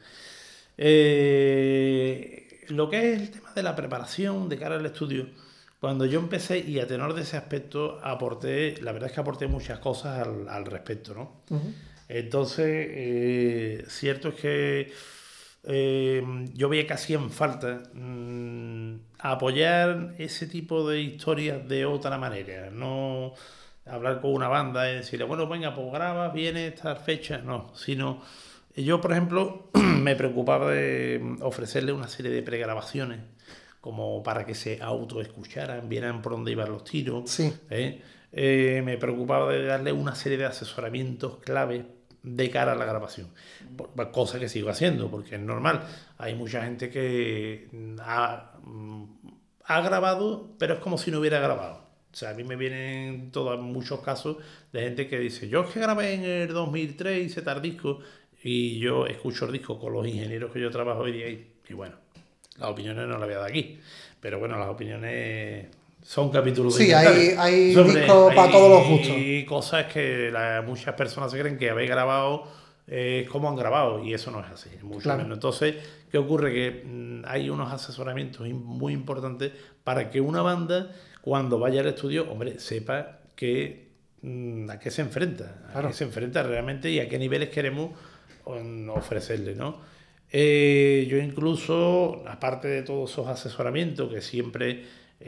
Eh, lo que es el tema de la preparación de cara al estudio, cuando yo empecé y a tenor de ese aspecto aporté, la verdad es que aporté muchas cosas al, al respecto, ¿no? Uh-huh. Entonces, eh, cierto es que eh, yo veía que hacían falta mmm, apoyar ese tipo de historias de otra manera, no hablar con una banda y decirle, bueno, venga, pues graba, viene esta fecha, no, sino yo, por ejemplo, me preocupaba de ofrecerle una serie de pregrabaciones como para que se autoescucharan, vieran por dónde iban los tiros. Sí. ¿eh? Eh, me preocupaba de darle una serie de asesoramientos claves de cara a la grabación. Cosa que sigo haciendo, porque es normal. Hay mucha gente que ha, ha grabado, pero es como si no hubiera grabado. O sea, a mí me vienen todos muchos casos de gente que dice, yo es que grabé en el dos mil tres, hice tal disco, y yo escucho el disco con los ingenieros que yo trabajo hoy día, y, y bueno, las opiniones no las voy a dar aquí. Pero bueno, las opiniones son capítulos sí, hay, hay discos para todos los gustos. Hay cosas que la, muchas personas se creen que habéis grabado es eh, como han grabado, y eso no es así, mucho claro. menos. Entonces, ¿qué ocurre? Que mmm, hay unos asesoramientos muy importantes para que una banda, cuando vaya al estudio, hombre, sepa que mmm, a qué se enfrenta, a claro. qué se enfrenta realmente y a qué niveles queremos ofrecerle, ¿no? Eh, yo incluso, aparte de todos esos asesoramientos que siempre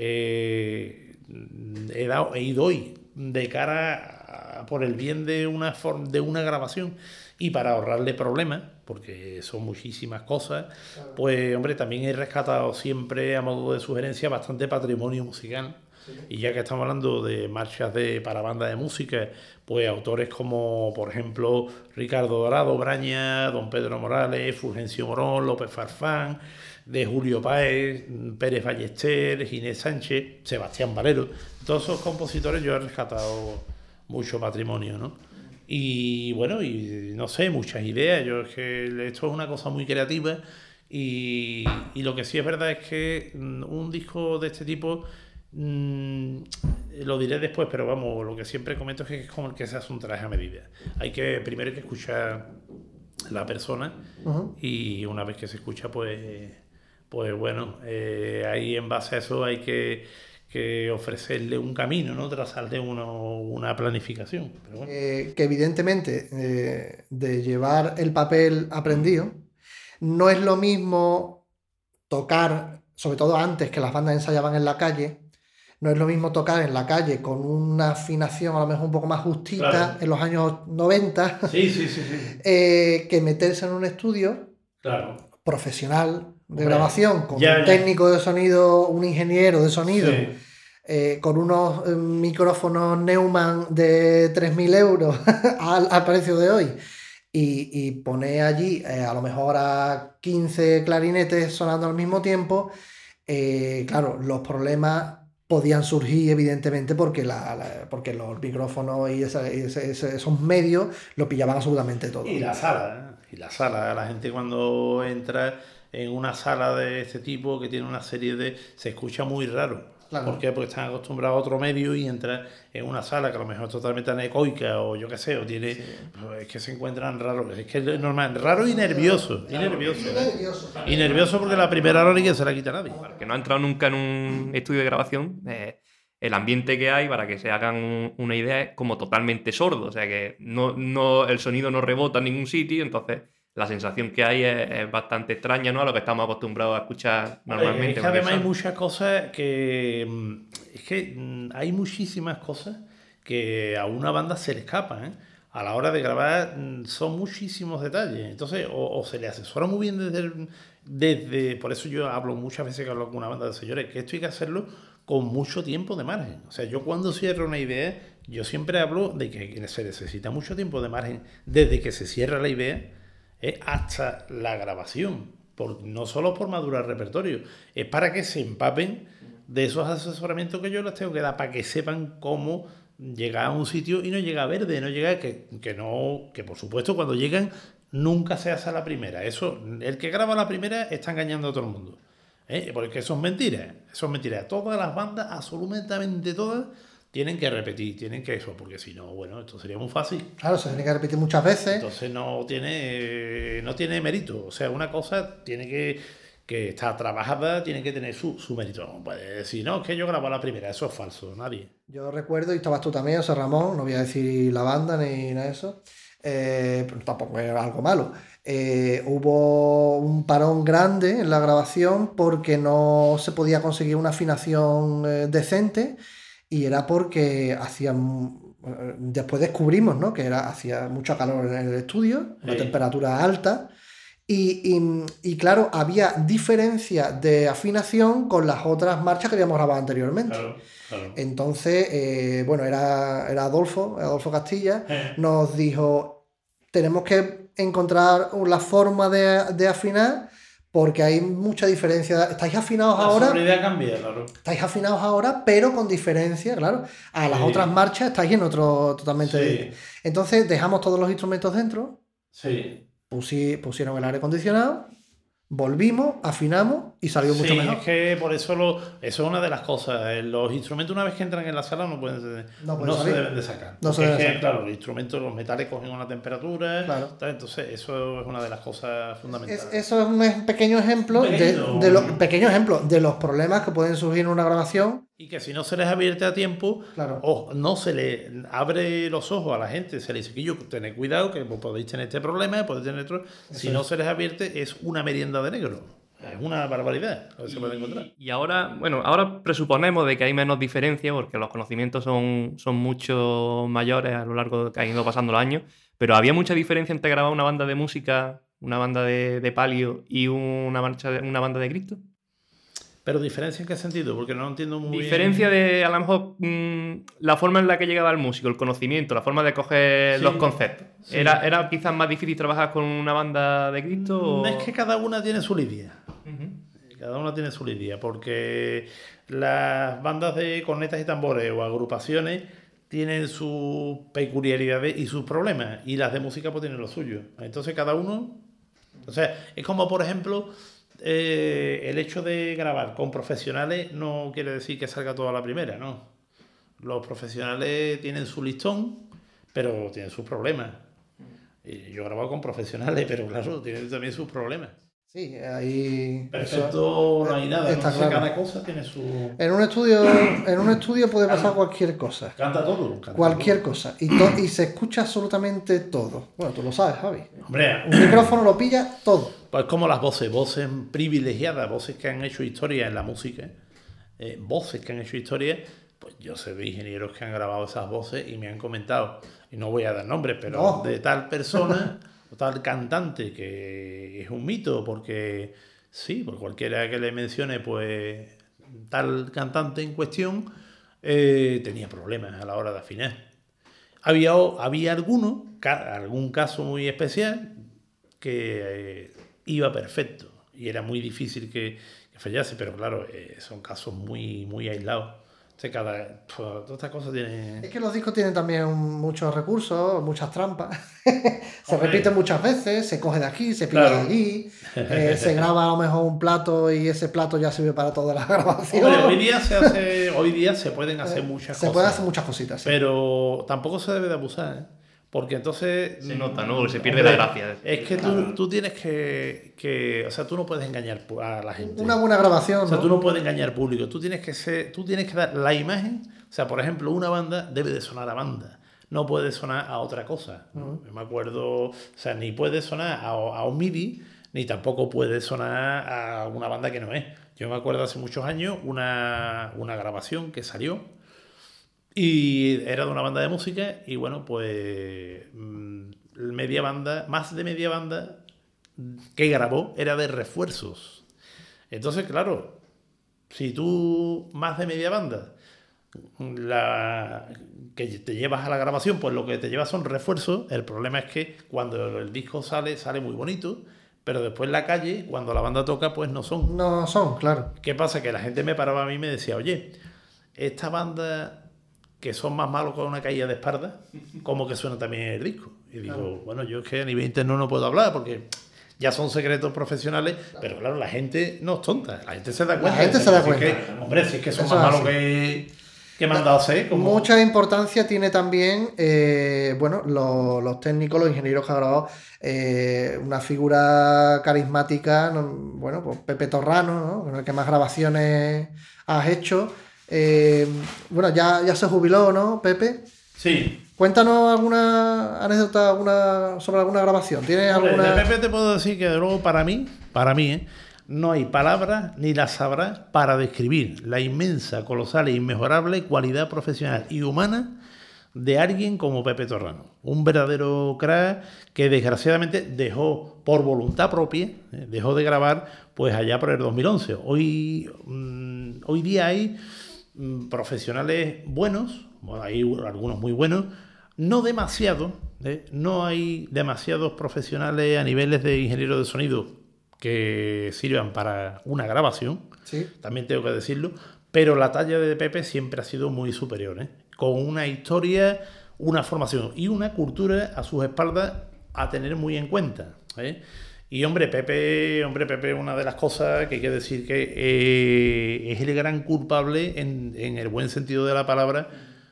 eh, he dado y doy de cara a, por el bien de una, form, de una grabación y para ahorrarle problemas, porque son muchísimas cosas, claro. Pues hombre, también he rescatado siempre a modo de sugerencia bastante patrimonio musical. Sí. Y ya que estamos hablando de marchas de, para bandas de música, pues autores como, por ejemplo, Ricardo Dorado, Braña, Don Pedro Morales, Fulgencio Morón, López Farfán, de Julio Páez, Pérez Ballester, Ginés Sánchez, Sebastián Valero. Todos esos compositores yo he rescatado mucho patrimonio, ¿no? Y bueno, y no sé, muchas ideas. Yo es que esto es una cosa muy creativa y, y lo que sí es verdad es que un disco de este tipo, mmm, lo diré después, pero vamos, lo que siempre comento es que es como el que se hace un traje a medida. Hay que, primero hay que escuchar la persona uh-huh. Y una vez que se escucha, pues, pues bueno, eh, ahí en base a eso hay que, que ofrecerle un camino, ¿no? Trazarle uno, una planificación. Pero bueno. eh, que evidentemente eh, de llevar el papel aprendido, no es lo mismo tocar, sobre todo antes que las bandas ensayaban en la calle, no es lo mismo tocar en la calle con una afinación a lo mejor un poco más justita, claro. En los años noventa, sí, sí, sí, sí. Eh, que meterse en un estudio claro. profesional de bueno, grabación, con ya, un técnico de sonido, un ingeniero de sonido, sí. eh, con unos eh, micrófonos Neumann de tres mil euros al, al precio de hoy, y, y poner allí eh, a lo mejor a quince clarinetes sonando al mismo tiempo, eh, claro, los problemas podían surgir evidentemente porque, la, la, porque los micrófonos y esa, ese, ese, esos medios lo pillaban absolutamente todo. Y la sala, ¿eh? Y la sala, la gente cuando entra en una sala de este tipo que tiene una serie de... se escucha muy raro. Claro. ¿Por qué? Porque están acostumbrados a otro medio y entra en una sala que a lo mejor es totalmente anecoica o yo qué sé, o tiene... Sí. Pues es que se encuentran raros, es que es normal, raro y nervioso. Claro. Y nervioso. Y nervioso, y nervioso porque la primera hora ni que se la quita a nadie. Para el que no ha entrado nunca en un estudio de grabación, eh, el ambiente que hay, para que se hagan una idea, es como totalmente sordo. O sea que no, no, el sonido no rebota en ningún sitio, entonces... la sensación que hay es, es bastante extraña, ¿no? A lo que estamos acostumbrados a escuchar normalmente. Es que además hay muchas cosas que... Es que hay muchísimas cosas que a una banda se le escapan, ¿eh? A la hora de grabar son muchísimos detalles. Entonces, o, o se le asesora muy bien desde, el, desde... Por eso yo hablo muchas veces que hablo con una banda de señores, que esto hay que hacerlo con mucho tiempo de margen. O sea, yo cuando cierro una idea, yo siempre hablo de que se necesita mucho tiempo de margen desde que se cierra la idea ¿eh? Hasta la grabación, por, no solo por madurar repertorio, es para que se empapen de esos asesoramientos que yo les tengo que dar, para que sepan cómo llegar a un sitio y no llegar verde, no llegar que, que no, que por supuesto cuando llegan nunca se hace a la primera. Eso, el que graba la primera está engañando a todo el mundo, ¿eh? Porque eso es mentira, eso es mentira. Todas las bandas, absolutamente todas, tienen que repetir, tienen que eso, porque si no, bueno, esto sería muy fácil. Claro, se tiene que repetir muchas veces. Entonces no tiene, no tiene mérito. O sea, una cosa tiene que, que estar trabajada, tiene que tener su, su mérito. No puede decir, no, es que yo grabo la primera, eso es falso, nadie. Yo recuerdo, y estabas tú también, o sea, Ramón, no voy a decir la banda ni nada de eso, eh, pero tampoco era algo malo. Eh, hubo un parón grande en la grabación porque no se podía conseguir una afinación eh, decente, y era porque hacían, después descubrimos, ¿no?, que era, hacía mucho calor en el estudio, una Sí. temperatura alta, y, y- y claro, había diferencia de afinación con las otras marchas que habíamos grabado anteriormente. Claro, claro. Entonces, eh, bueno, era, era Adolfo, Adolfo Castilla, Eh. nos dijo, tenemos que encontrar la forma de, de afinar porque hay mucha diferencia. Estáis afinados La ahora, sonoridad cambia, claro. estáis afinados ahora, pero con diferencia, claro. A las Sí. otras marchas estáis en otro totalmente. Sí, Entonces dejamos todos los instrumentos dentro, sí. pusi- pusieron el aire acondicionado, volvimos, afinamos y salió mucho Sí, mejor. es que por eso lo, eso es una de las cosas. eh, Los instrumentos, una vez que entran en la sala, no pueden ser- No no, pueden se salir. deben de sacar. No se Porque deben es que, sacar. claro, los instrumentos, los metales cogen una temperatura. Claro. tal, Entonces, eso es una de las cosas Es- fundamentales. eso es un ej- pequeño ejemplo Un de, pequeño- de los pequeño ejemplo de los problemas que pueden surgir en una grabación. Y que si no se les advierte a tiempo, Claro. o no se le abre los ojos a la gente, se les dice que yo tened cuidado, que vos podéis tener este problema, podéis tener otro. Si es. no se les advierte, es una merienda de negro. Es una barbaridad lo que se puede encontrar. Y ahora, bueno, ahora presuponemos de que hay menos diferencia porque los conocimientos son, son mucho mayores a lo largo de que han ido pasando los años, pero había mucha diferencia entre grabar una banda de música, una banda de, de palio y una, marcha de- una banda de Cristo. Pero diferencia en qué sentido, porque no entiendo muy Diferencia bien. de, a lo mejor, mm, la forma en la que llegaba el músico, el conocimiento, la forma de coger Sí. los conceptos. Sí. ¿Era, ¿Era quizás más difícil trabajar con una banda de Cristo? O... Es que cada una tiene su lidia. Ujú. Cada una tiene su lidia, porque las bandas de cornetas y tambores o agrupaciones tienen sus peculiaridades y sus problemas, y las de música pues tienen lo suyo. Entonces cada uno, o sea, es como por ejemplo eh, el hecho de grabar con profesionales no quiere decir que salga toda la primera, ¿no? Los profesionales tienen su listón, pero tienen sus problemas. Y yo he grabado con profesionales, pero claro, tienen también sus problemas. Sí, ahí. Perfecto, eso- no hay nada. está Entonces, claro. cada cosa tiene su. En un estudio, en un estudio puede pasar cualquier cosa. Canta todo. Canta Cualquier todo. cosa. Y, to- y se escucha absolutamente todo. Bueno, tú lo sabes, Javi. Hombre, Un micrófono lo pilla todo. pues como las voces, voces privilegiadas, voces que han hecho historia en la música, eh, voces que han hecho historia. Pues yo sé de ingenieros que han grabado esas voces y me han comentado, y no voy a dar nombres, pero No. de tal persona o tal cantante que es un mito, porque sí, por cualquiera que le mencione, pues tal cantante en cuestión eh, tenía problemas a la hora de afinar. Había, había alguno, ca- algún caso muy especial, que eh, iba perfecto y era muy difícil que, que fallase, pero claro, eh, son casos muy, muy aislados. O sea, cada, todas estas cosas tienen. Es que los discos tienen también muchos recursos, muchas trampas. Se Hombre. repiten muchas veces, se coge de aquí, se pilla de Claro. allí, eh, se graba a lo mejor un plato y ese plato ya sirve para toda la grabación. Hombre, hoy día se hace, hoy día se pueden hacer muchas se cosas. pueden hacer muchas cositas. Sí. Pero tampoco se debe de abusar, ¿eh? Porque entonces. Se nota, ¿no? Se pierde Hombre, la gracia. Es que tú, tú tienes que, que. O sea, tú no puedes engañar a la gente. Una buena grabación, O sea, ¿no? tú no puedes engañar público. Tú tienes que ser, tú tienes que dar la imagen. O sea, por ejemplo, una banda debe de sonar a banda. No puede sonar a otra cosa. ¿no? Yo me acuerdo, o sea, ni puede sonar a, a un MIDI, ni tampoco puede sonar a una banda que no es. Yo me acuerdo hace muchos años una, una grabación que salió y era de una banda de música y bueno, pues mm, media banda, más de media banda que grabó era de refuerzos. Entonces, claro, si tú más de media banda la que te llevas a la grabación, pues lo que te llevas son refuerzos. El problema es que cuando el disco sale, sale muy bonito, pero después en la calle, cuando la banda toca, pues no son. No son, claro. ¿Qué pasa? Que la gente me paraba a mí y me decía, oye, esta banda que son más malos con una caída de espalda, ¿cómo que suena también el disco? Y digo, Claro. bueno, yo es que a nivel interno no puedo hablar porque ya son secretos profesionales, pero claro, la gente no es tonta, la gente se da cuenta. gente de se da si es cuenta. que, hombre, si es que son Eso más es malos así. que, que me han dado a hacer. Como... Mucha importancia tiene también, eh, bueno, los, los técnicos, los ingenieros que han grabado, eh, una figura carismática, ¿no? Bueno, pues Pepe Torrano, ¿no? Con el que más grabaciones has hecho. Eh, bueno, ya, ya se jubiló, ¿no, Pepe? Sí. Cuéntanos alguna anécdota alguna, sobre alguna grabación. ¿Tienes Hombre, alguna...? de Pepe te puedo decir que de luego para mí, para mí, ¿eh? no hay palabras ni las sabrás para describir la inmensa, colosal e inmejorable cualidad profesional y humana de alguien como Pepe Torrano. Un verdadero crack que desgraciadamente dejó por voluntad propia, ¿eh? dejó de grabar pues allá por el dos mil once. Hoy, mmm, hoy día hay mmm, profesionales buenos, bueno, hay algunos muy buenos, no demasiado, ¿eh? no hay demasiados profesionales a niveles de ingeniero de sonido que sirvan para una grabación, Sí. también tengo que decirlo, pero la talla de Pepe siempre ha sido muy superior, ¿eh? Con una historia, una formación y una cultura a sus espaldas a tener muy en cuenta, ¿eh? Y hombre, Pepe, hombre, Pepe, una de las cosas que hay que decir que eh, es el gran culpable en, en el buen sentido de la palabra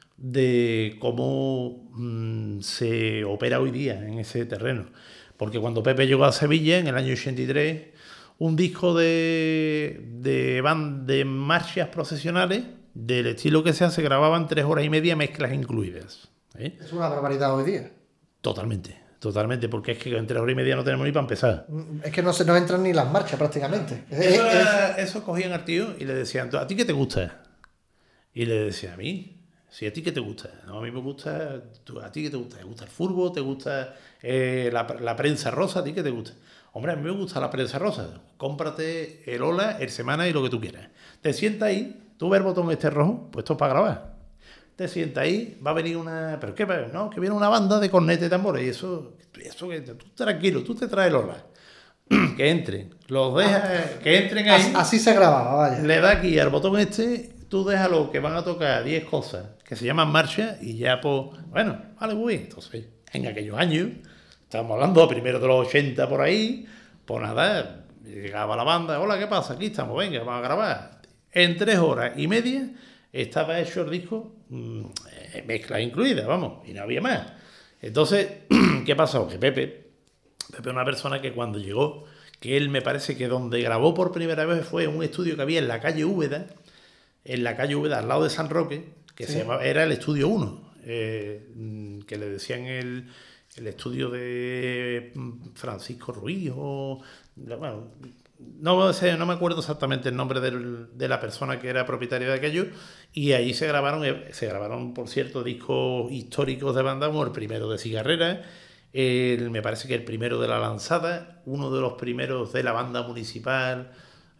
de cómo mmm, se opera hoy día en ese terreno. Porque cuando Pepe llegó a Sevilla en el año ochenta y tres, un disco de, de, band, de marchas procesionales del estilo que sea se grababan tres horas y media, mezclas incluidas, ¿eh? Es una barbaridad hoy día. Totalmente, totalmente, porque es que en tres horas y media no tenemos ni para empezar. Es que no se nos entran ni las marchas prácticamente. Eso, Es- era, eso cogían al tío y le decían, ¿a ti qué te gusta? Y le decía, a mí, si ¿a ti qué te gusta? No, a mí me gusta, ¿a ti qué te gusta? ¿Te gusta el fútbol? ¿Te gusta eh, la, la prensa rosa? ¿A ti qué te gusta? Hombre, a mí me gusta la prensa rosa. Cómprate el Ola, el Semana y lo que tú quieras. Te sientas ahí, tú ves el botón este rojo, puesto para grabar. Te sientas ahí, va a venir una... ¿Pero qué? No, que viene una banda de cornetas y tambores. Y eso, eso que tú tranquilo, tú te traes el Ola. Que entren, los dejas, que entren ahí. Así, así se grababa, vaya. Le da aquí al botón este, tú déjalo que van a tocar diez cosas que se llaman marcha y ya pues, bueno, vale, muy bien. Entonces, en aquellos años, estamos hablando primero de los ochenta por ahí, pues nada, llegaba la banda, hola, ¿qué pasa? Aquí estamos, venga, vamos a grabar. En tres horas y media estaba hecho el disco, mmm, mezcla incluida, vamos, y no había más. Entonces, ¿qué pasó? Que Pepe, Pepe es una persona que cuando llegó, que él me parece que donde grabó por primera vez fue en un estudio que había en la calle Úbeda, en la calle Úbeda, al lado de San Roque, que sí. se llamaba, era el Estudio uno, eh, que le decían el, el estudio de Francisco Ruiz, o, bueno, no, sé, no me acuerdo exactamente el nombre del, de la persona que era propietaria de aquello, y ahí se grabaron, se grabaron, por cierto, discos históricos de banda, como el primero de Cigarrera, el, me parece que el primero de La Lanzada, uno de los primeros de la banda municipal,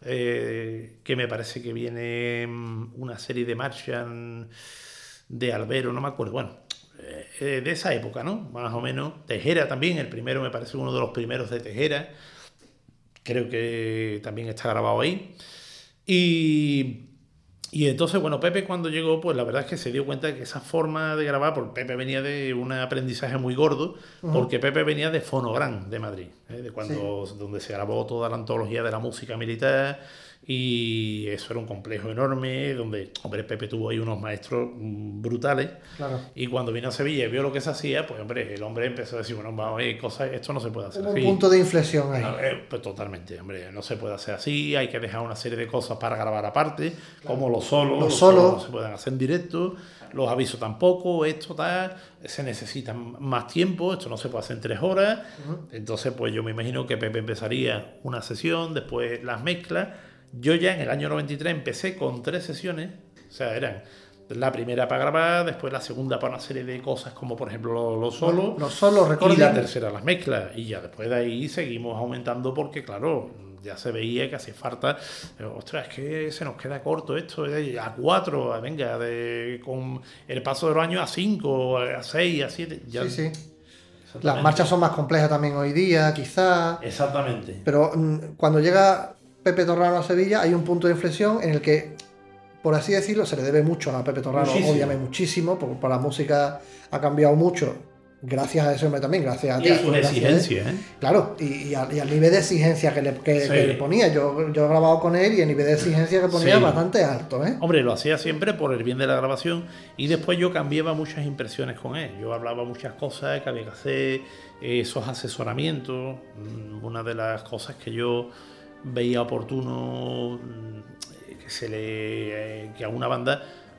eh, que me parece que viene una serie de marchas de Albero, no me acuerdo, bueno, eh, de esa época, ¿no? Más o menos. Tejera también, el primero me parece uno de los primeros de Tejera, creo que también está grabado ahí. Y... Y entonces, bueno, Pepe cuando llegó, pues la verdad es que se dio cuenta de que esa forma de grabar, porque Pepe venía de un aprendizaje muy gordo, uh-huh. porque Pepe venía de Fonogram de Madrid, ¿eh? de cuando sí. donde se grabó toda la antología de la música militar, y eso era un complejo enorme, donde, hombre, Pepe tuvo ahí unos maestros brutales, claro. y cuando vino a Sevilla y vio lo que se hacía, pues hombre, el hombre empezó a decir, bueno, vamos a ver, cosas, esto no se puede hacer Hubo así. Un punto de inflexión ahí. Eh, pues totalmente, hombre, no se puede hacer así, hay que dejar una serie de cosas para grabar aparte, claro. como los solos, los, los solos solos no se pueden hacer en directo, los avisos tampoco, esto tal, se necesita más tiempo, esto no se puede hacer en tres horas, uh-huh. entonces pues yo me imagino que Pepe empezaría una sesión, después las mezclas. Yo ya en el año noventa y tres empecé con tres sesiones, o sea, eran la primera para grabar, después la segunda para una serie de cosas como por ejemplo los, los solos, los solos, y la tercera las mezclas, y ya después de ahí seguimos aumentando porque claro, ya se veía que hacía falta, ostras, es que se nos queda corto esto, a cuatro, venga, de, con el paso de los años a cinco, a seis, a siete, ya. Sí, sí. Las marchas son más complejas también hoy día, quizás. Exactamente. Pero mmm, cuando llega Pepe Torrano a Sevilla hay un punto de inflexión en el que, por así decirlo, se le debe mucho a Pepe Torrano, muchísimo. obviamente muchísimo, porque para la música ha cambiado mucho, gracias a ese hombre también, gracias a y ti. Y a su exigencia, ¿eh? Claro, y, y, al, y al nivel de exigencia que le, que, sí. que le ponía. Yo, yo he grabado con él y el nivel de exigencia que ponía sí. bastante alto, ¿eh? Hombre, lo hacía siempre por el bien de la grabación y después yo cambiaba muchas impresiones con él. Yo hablaba muchas cosas que había que hacer, esos asesoramientos. Una de las cosas que yo veía oportuno que se le que a una banda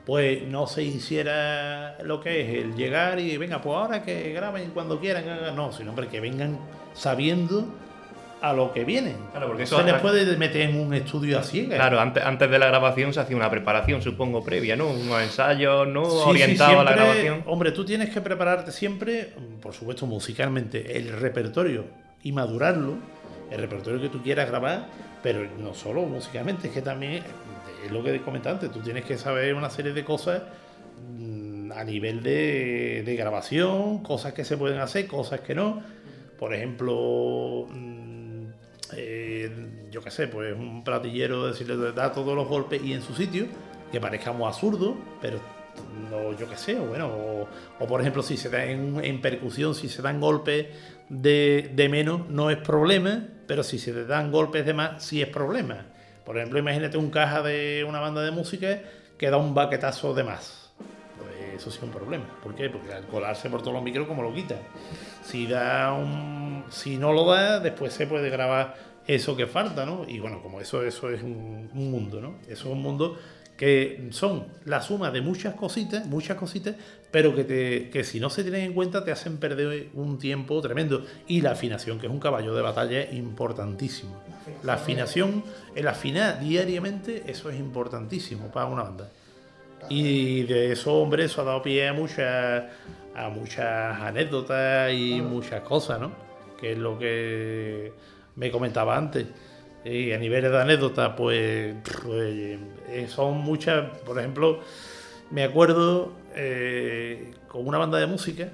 pues no se hiciera lo que es el llegar y venga, pues ahora que graben cuando quieran, no, sino hombre, que vengan sabiendo a lo que vienen. Claro, porque no eso se les puede meter en un estudio a ciegas. Claro, antes, antes de la grabación se hacía una preparación, supongo, previa, ¿no? Unos ensayos, ¿no? Sí, Orientado sí, a la siempre, grabación. Hombre, tú tienes que prepararte siempre, por supuesto, musicalmente, el repertorio y madurarlo, el repertorio que tú quieras grabar, pero no solo musicalmente, es que también, es lo que comentaba antes, tú tienes que saber una serie de cosas mmm, a nivel de, de grabación, cosas que se pueden hacer, cosas que no. Por ejemplo, mmm, eh, yo qué sé, pues un platillero decirle da todos los golpes y en su sitio, que parezcamos absurdo, pero no, yo qué sé, o bueno, o, o por ejemplo, si se da en, en percusión, si se dan golpes de, de menos, no es problema, pero si se te dan golpes de más, sí es problema. Por ejemplo, imagínate un caja de una banda de música que da un baquetazo de más. Pues eso sí es un problema. ¿Por qué? Porque al colarse por todos los micros, como lo quita. Si da un, si no lo da, después se puede grabar eso que falta, ¿no? Y bueno, como eso, eso es un, un mundo, ¿no? Eso es un mundo que son la suma de muchas cositas, muchas cositas, pero que, te, que si no se tienen en cuenta te hacen perder un tiempo tremendo. Y la afinación, que es un caballo de batalla, es importantísimo. La afinación, el afinar diariamente, eso es importantísimo para una banda. Y de eso, hombre, eso ha dado pie a muchas, a muchas anécdotas y muchas cosas, ¿no? Que es lo que me comentaba antes. Y a nivel de anécdotas, pues, pues son muchas. Por ejemplo, me acuerdo eh, con una banda de música,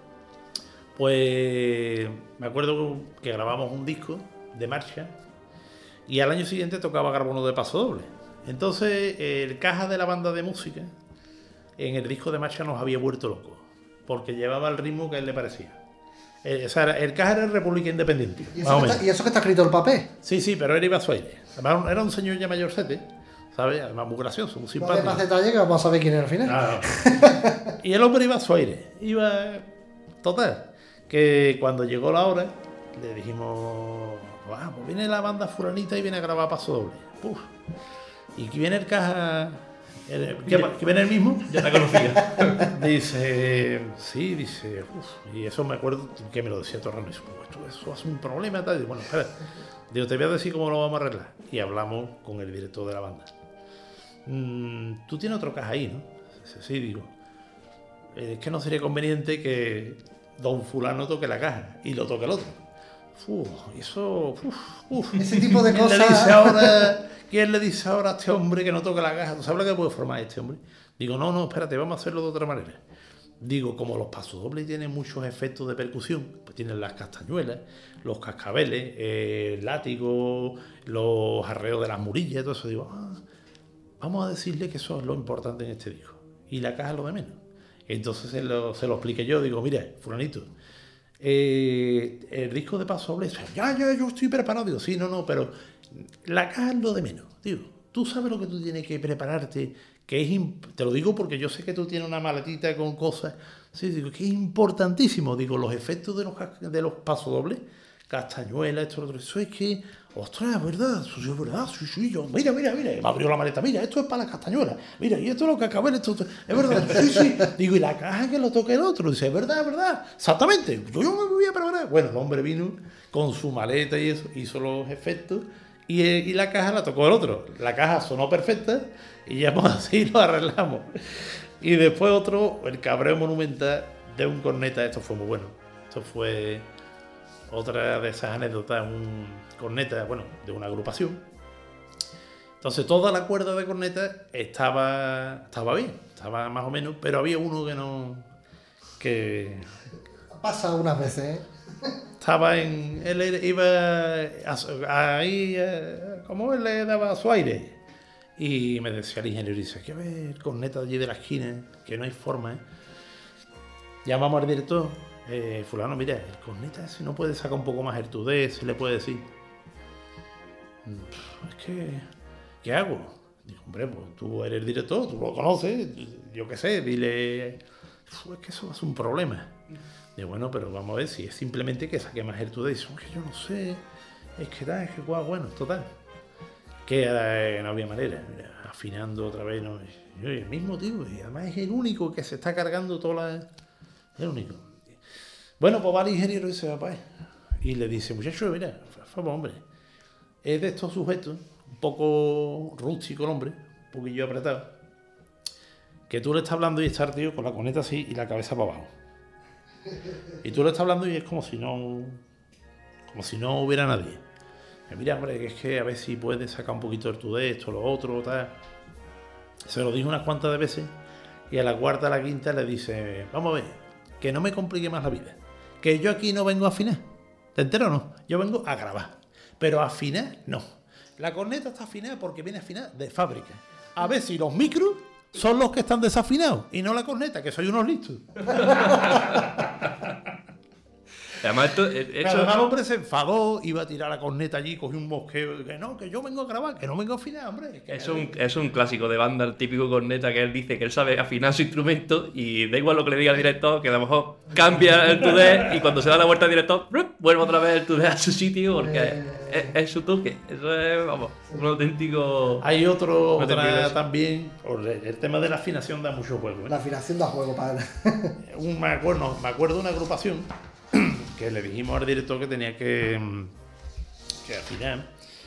pues me acuerdo que grabamos un disco de marcha y al año siguiente tocaba grabar uno de paso doble. Entonces el caja de la banda de música en el disco de marcha nos había vuelto locos porque llevaba el ritmo que a él le parecía. El, o sea, el caja era República Independiente. ¿Y eso, está, ¿Y eso que está escrito en el papel? Sí, sí, pero él iba a su aire. Además, era un señor ya mayorcete, ¿sabes? Además, muy gracioso, muy simpático. No de más detalle que vamos a saber quién era al final. Ah, no. Y el hombre iba a su aire. Iba. Total. Que cuando llegó la hora, le dijimos: ah, pues viene la banda fulanita y viene a grabar paso doble. Uf. Y que viene el caja. El, que, que viene el mismo. Ya te conocía. Dice, sí, dice, uf, y eso me acuerdo que me lo decía Torrano. Dice, pues esto, eso hace un problema. Tal. Y digo, bueno, espera, digo, te voy a decir cómo lo vamos a arreglar. Y hablamos con el director de la banda. Mm, Tú tienes otro caja ahí, ¿no? Dice, sí, digo, es que no sería conveniente que don fulano toque la caja y lo toque el otro. Uf, eso, uf, uf. Ese tipo de ¿Quién cosas. Le dice ahora, ¿Quién le dice ahora a este hombre que no toque la caja? ¿Tú sabes lo que puede formar este hombre? Digo, no, no, espérate, vamos a hacerlo de otra manera. Digo, como los pasodobles tienen muchos efectos de percusión, pues tienen las castañuelas, los cascabeles, eh, el látigo, los arreos de las murillas, todo eso. Digo, ah, vamos a decirle que eso es lo importante en este disco. Y la caja es lo de menos. Entonces se lo, se lo expliqué yo, digo, mira, fulanito, eh, el disco de pasodobles, ya, ya, yo estoy preparado. Digo, sí, no, no, pero la caja es lo de menos. Digo, tú sabes lo que tú tienes que prepararte, que es imp- te lo digo porque yo sé que tú tienes una maletita con cosas. Sí, digo, que es importantísimo. Digo, los efectos de los, de los pasodobles, castañuela, esto, lo otro, eso es que, ostras, es verdad, eso sí es verdad, sí, sí, yo, mira, mira, mira, me abrió la maleta, mira, esto es para las castañuelas, mira, y esto es lo que acabé, esto, esto, es verdad, sí, sí. Digo, y la caja que lo toque el otro, dice, es verdad, es verdad, exactamente, yo, yo me voy a preparar. Bueno, el hombre vino con su maleta y eso, hizo los efectos, y, y la caja la tocó el otro. La caja sonó perfecta, y ya pues así lo arreglamos. Y después otro, el cabreo monumental de un corneta, esto fue muy bueno, esto fue otra de esas anécdotas, un corneta, bueno, de una agrupación. Entonces toda la cuerda de corneta estaba, estaba bien, estaba más o menos, pero había uno que no, que Pasa unas veces, ¿eh? estaba en, él era- iba a- ahí, eh, como él le daba su aire. Y me decía el ingeniero, dice, que ver el corneta allí de la esquina, que no hay forma, ¿eh? Llamamos al director, eh, fulano, mira, el corneta ese no puede sacar un poco más el tudé, se le puede decir. "Pff, Es que, ¿qué hago? Digo, hombre, pues tú eres el director, tú lo conoces, yo qué sé, dile, "Uf, es que eso es un problema". Digo, bueno, pero vamos a ver si es simplemente que saque más el tudé. Dice, es que yo no sé, es que tal, es que guau, bueno, total. Que eh, no había manera, mira, afinando otra vez, ¿no? Y yo, el mismo tío, y además es el único que se está cargando toda la... El único. Bueno, pues va el ingeniero y dice, papá, y le dice, muchacho, mira, por favor, hombre, es de estos sujetos, un poco rústico el hombre, un poquillo apretado, que tú le estás hablando y está el tío con la corneta así y la cabeza para abajo. Y tú le estás hablando y es como si no, como si no hubiera nadie. Y mira, hombre, que es que a ver si puedes sacar un poquito de tu de esto, lo otro, tal. Se lo dijo unas cuantas de veces y a la cuarta, a la quinta le dice, vamos a ver, que no me complique más la vida. Que yo aquí no vengo a afinar. ¿Te entero o no? Yo vengo a grabar. Pero a afinar, no. La corneta está afinada porque viene afinada de fábrica. A ver si los micros son los que están desafinados y no la corneta, que soy unos listos. Además, esto, eso... Además, el hombre se enfadó, iba a tirar la corneta allí, cogió un mosqueo, que no, que yo vengo a grabar, que no vengo a afinar, hombre. Que es, un, es un clásico de banda, el típico corneta que él dice que él sabe afinar su instrumento y da igual lo que le diga al director, que a lo mejor cambia el tudé y cuando se da la vuelta al director, vuelve otra vez el tudé a su sitio porque eh... es, es su toque. Eso es, vamos, un auténtico... Hay otro, un otra auténtico también, el tema de la afinación da mucho juego. ¿eh? La afinación da juego, padre. un, me, acuerdo, me acuerdo de una agrupación que le dijimos al director que tenía que, que afinar,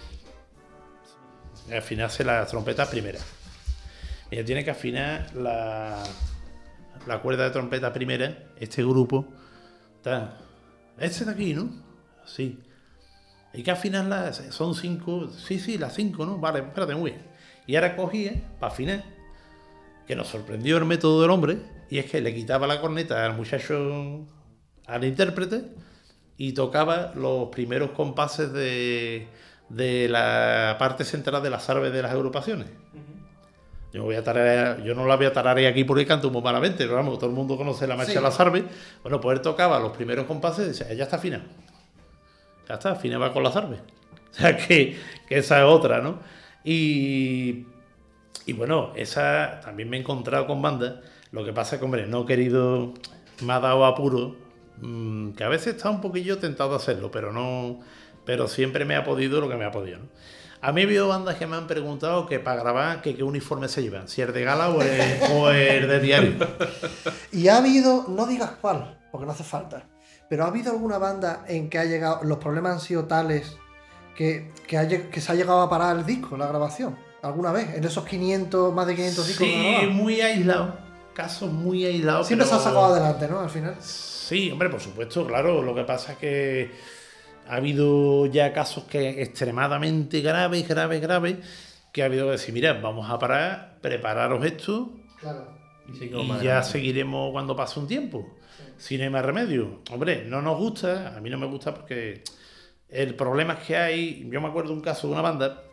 afinarse las trompetas primera. Mira, tiene que afinar la, la cuerda de trompeta primera, este grupo, está, este de aquí, ¿no? Sí. Hay que afinarla, son cinco, sí, sí, las cinco, ¿no? Vale, espérate, muy bien. Y ahora cogía, para afinar, que nos sorprendió el método del hombre, y es que le quitaba la corneta al muchacho, al intérprete, y tocaba los primeros compases de, de la parte central de las sarves de las agrupaciones. Uh-huh. Yo, voy a tararear, yo no la voy a tararear aquí porque canto muy malamente, pero vamos, todo el mundo conoce la marcha sí. de la sarve. Bueno, pues él tocaba los primeros compases y decía, ya está afinado. Ya está, afinaba con la sarve. O sea, que, que esa es otra, ¿no? Y, y bueno, esa también me he encontrado con bandas. Lo que pasa es que, hombre, no he querido, me ha dado apuro, mmm, que a veces está un poquillo tentado a hacerlo, pero no, pero siempre me ha podido lo que me ha podido, ¿no? A mí he habido bandas que me han preguntado que para grabar que qué uniforme se llevan, si el de gala o el, o el de diario. Y ha habido, no digas cuál, porque no hace falta, pero ha habido alguna banda en que ha llegado, los problemas han sido tales que, que, ha, que se ha llegado a parar el disco, la grabación, alguna vez, en esos quinientos, más de quinientos discos. Sí, muy aislado. Casos muy aislados. Siempre pero... se ha sacado adelante, ¿no? Al final. Sí, hombre, por supuesto, claro. Lo que pasa es que ha habido ya casos que extremadamente graves, graves, graves, que ha habido que decir, mira, vamos a parar, prepararos esto. Claro. Y, y ya grande. Seguiremos cuando pase un tiempo. Sí. Si no hay más remedio. Hombre, no nos gusta, a mí no me gusta porque el problema es que hay. Yo me acuerdo de un caso de una banda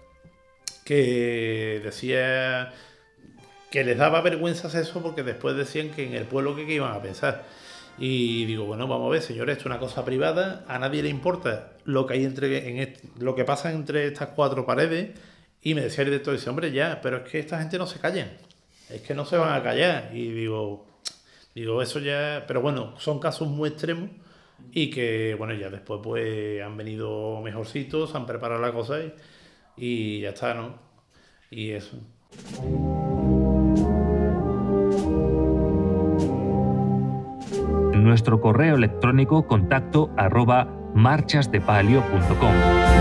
que decía que les daba vergüenza hacer eso porque después decían que en el pueblo que, que iban a pensar. Y digo, bueno, vamos a ver, señores, esto es una cosa privada, a nadie le importa lo que hay entre en este, lo que pasa entre estas cuatro paredes. Y me decía el director, dice, hombre, ya, pero es que esta gente no se callan, es que no se van a callar. Y digo, digo, eso ya, pero bueno, son casos muy extremos y que, bueno, ya después pues han venido mejorcitos, han preparado la cosa y, y ya está, ¿no? Y eso. Nuestro correo electrónico contacto arroba marchasdepalio punto com.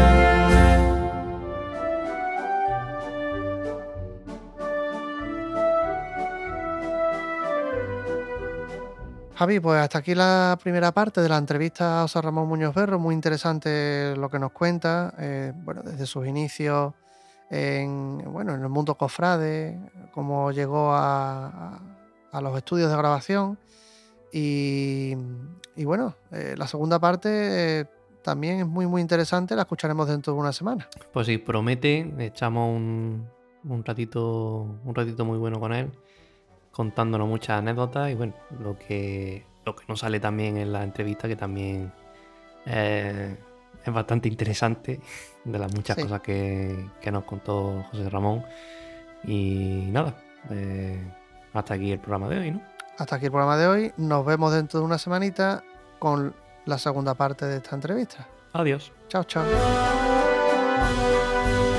Javi, pues hasta aquí la primera parte de la entrevista a José Ramón Muñoz Berro. Muy interesante lo que nos cuenta, eh, bueno, desde sus inicios en, bueno, en el mundo cofrade, cómo llegó a, a, a los estudios de grabación. Y, y bueno, eh, la segunda parte eh, también es muy muy interesante, la escucharemos dentro de una semana. Pues sí, promete, echamos un, un ratito un ratito muy bueno con él, contándonos muchas anécdotas y bueno, lo que lo que nos sale también en la entrevista, que también eh, es bastante interesante, de las muchas sí. cosas que, que nos contó José Ramón. Y nada, eh, hasta aquí el programa de hoy, ¿no? Hasta aquí el programa de hoy. Nos vemos dentro de una semanita con la segunda parte de esta entrevista. Adiós. Chao, chao.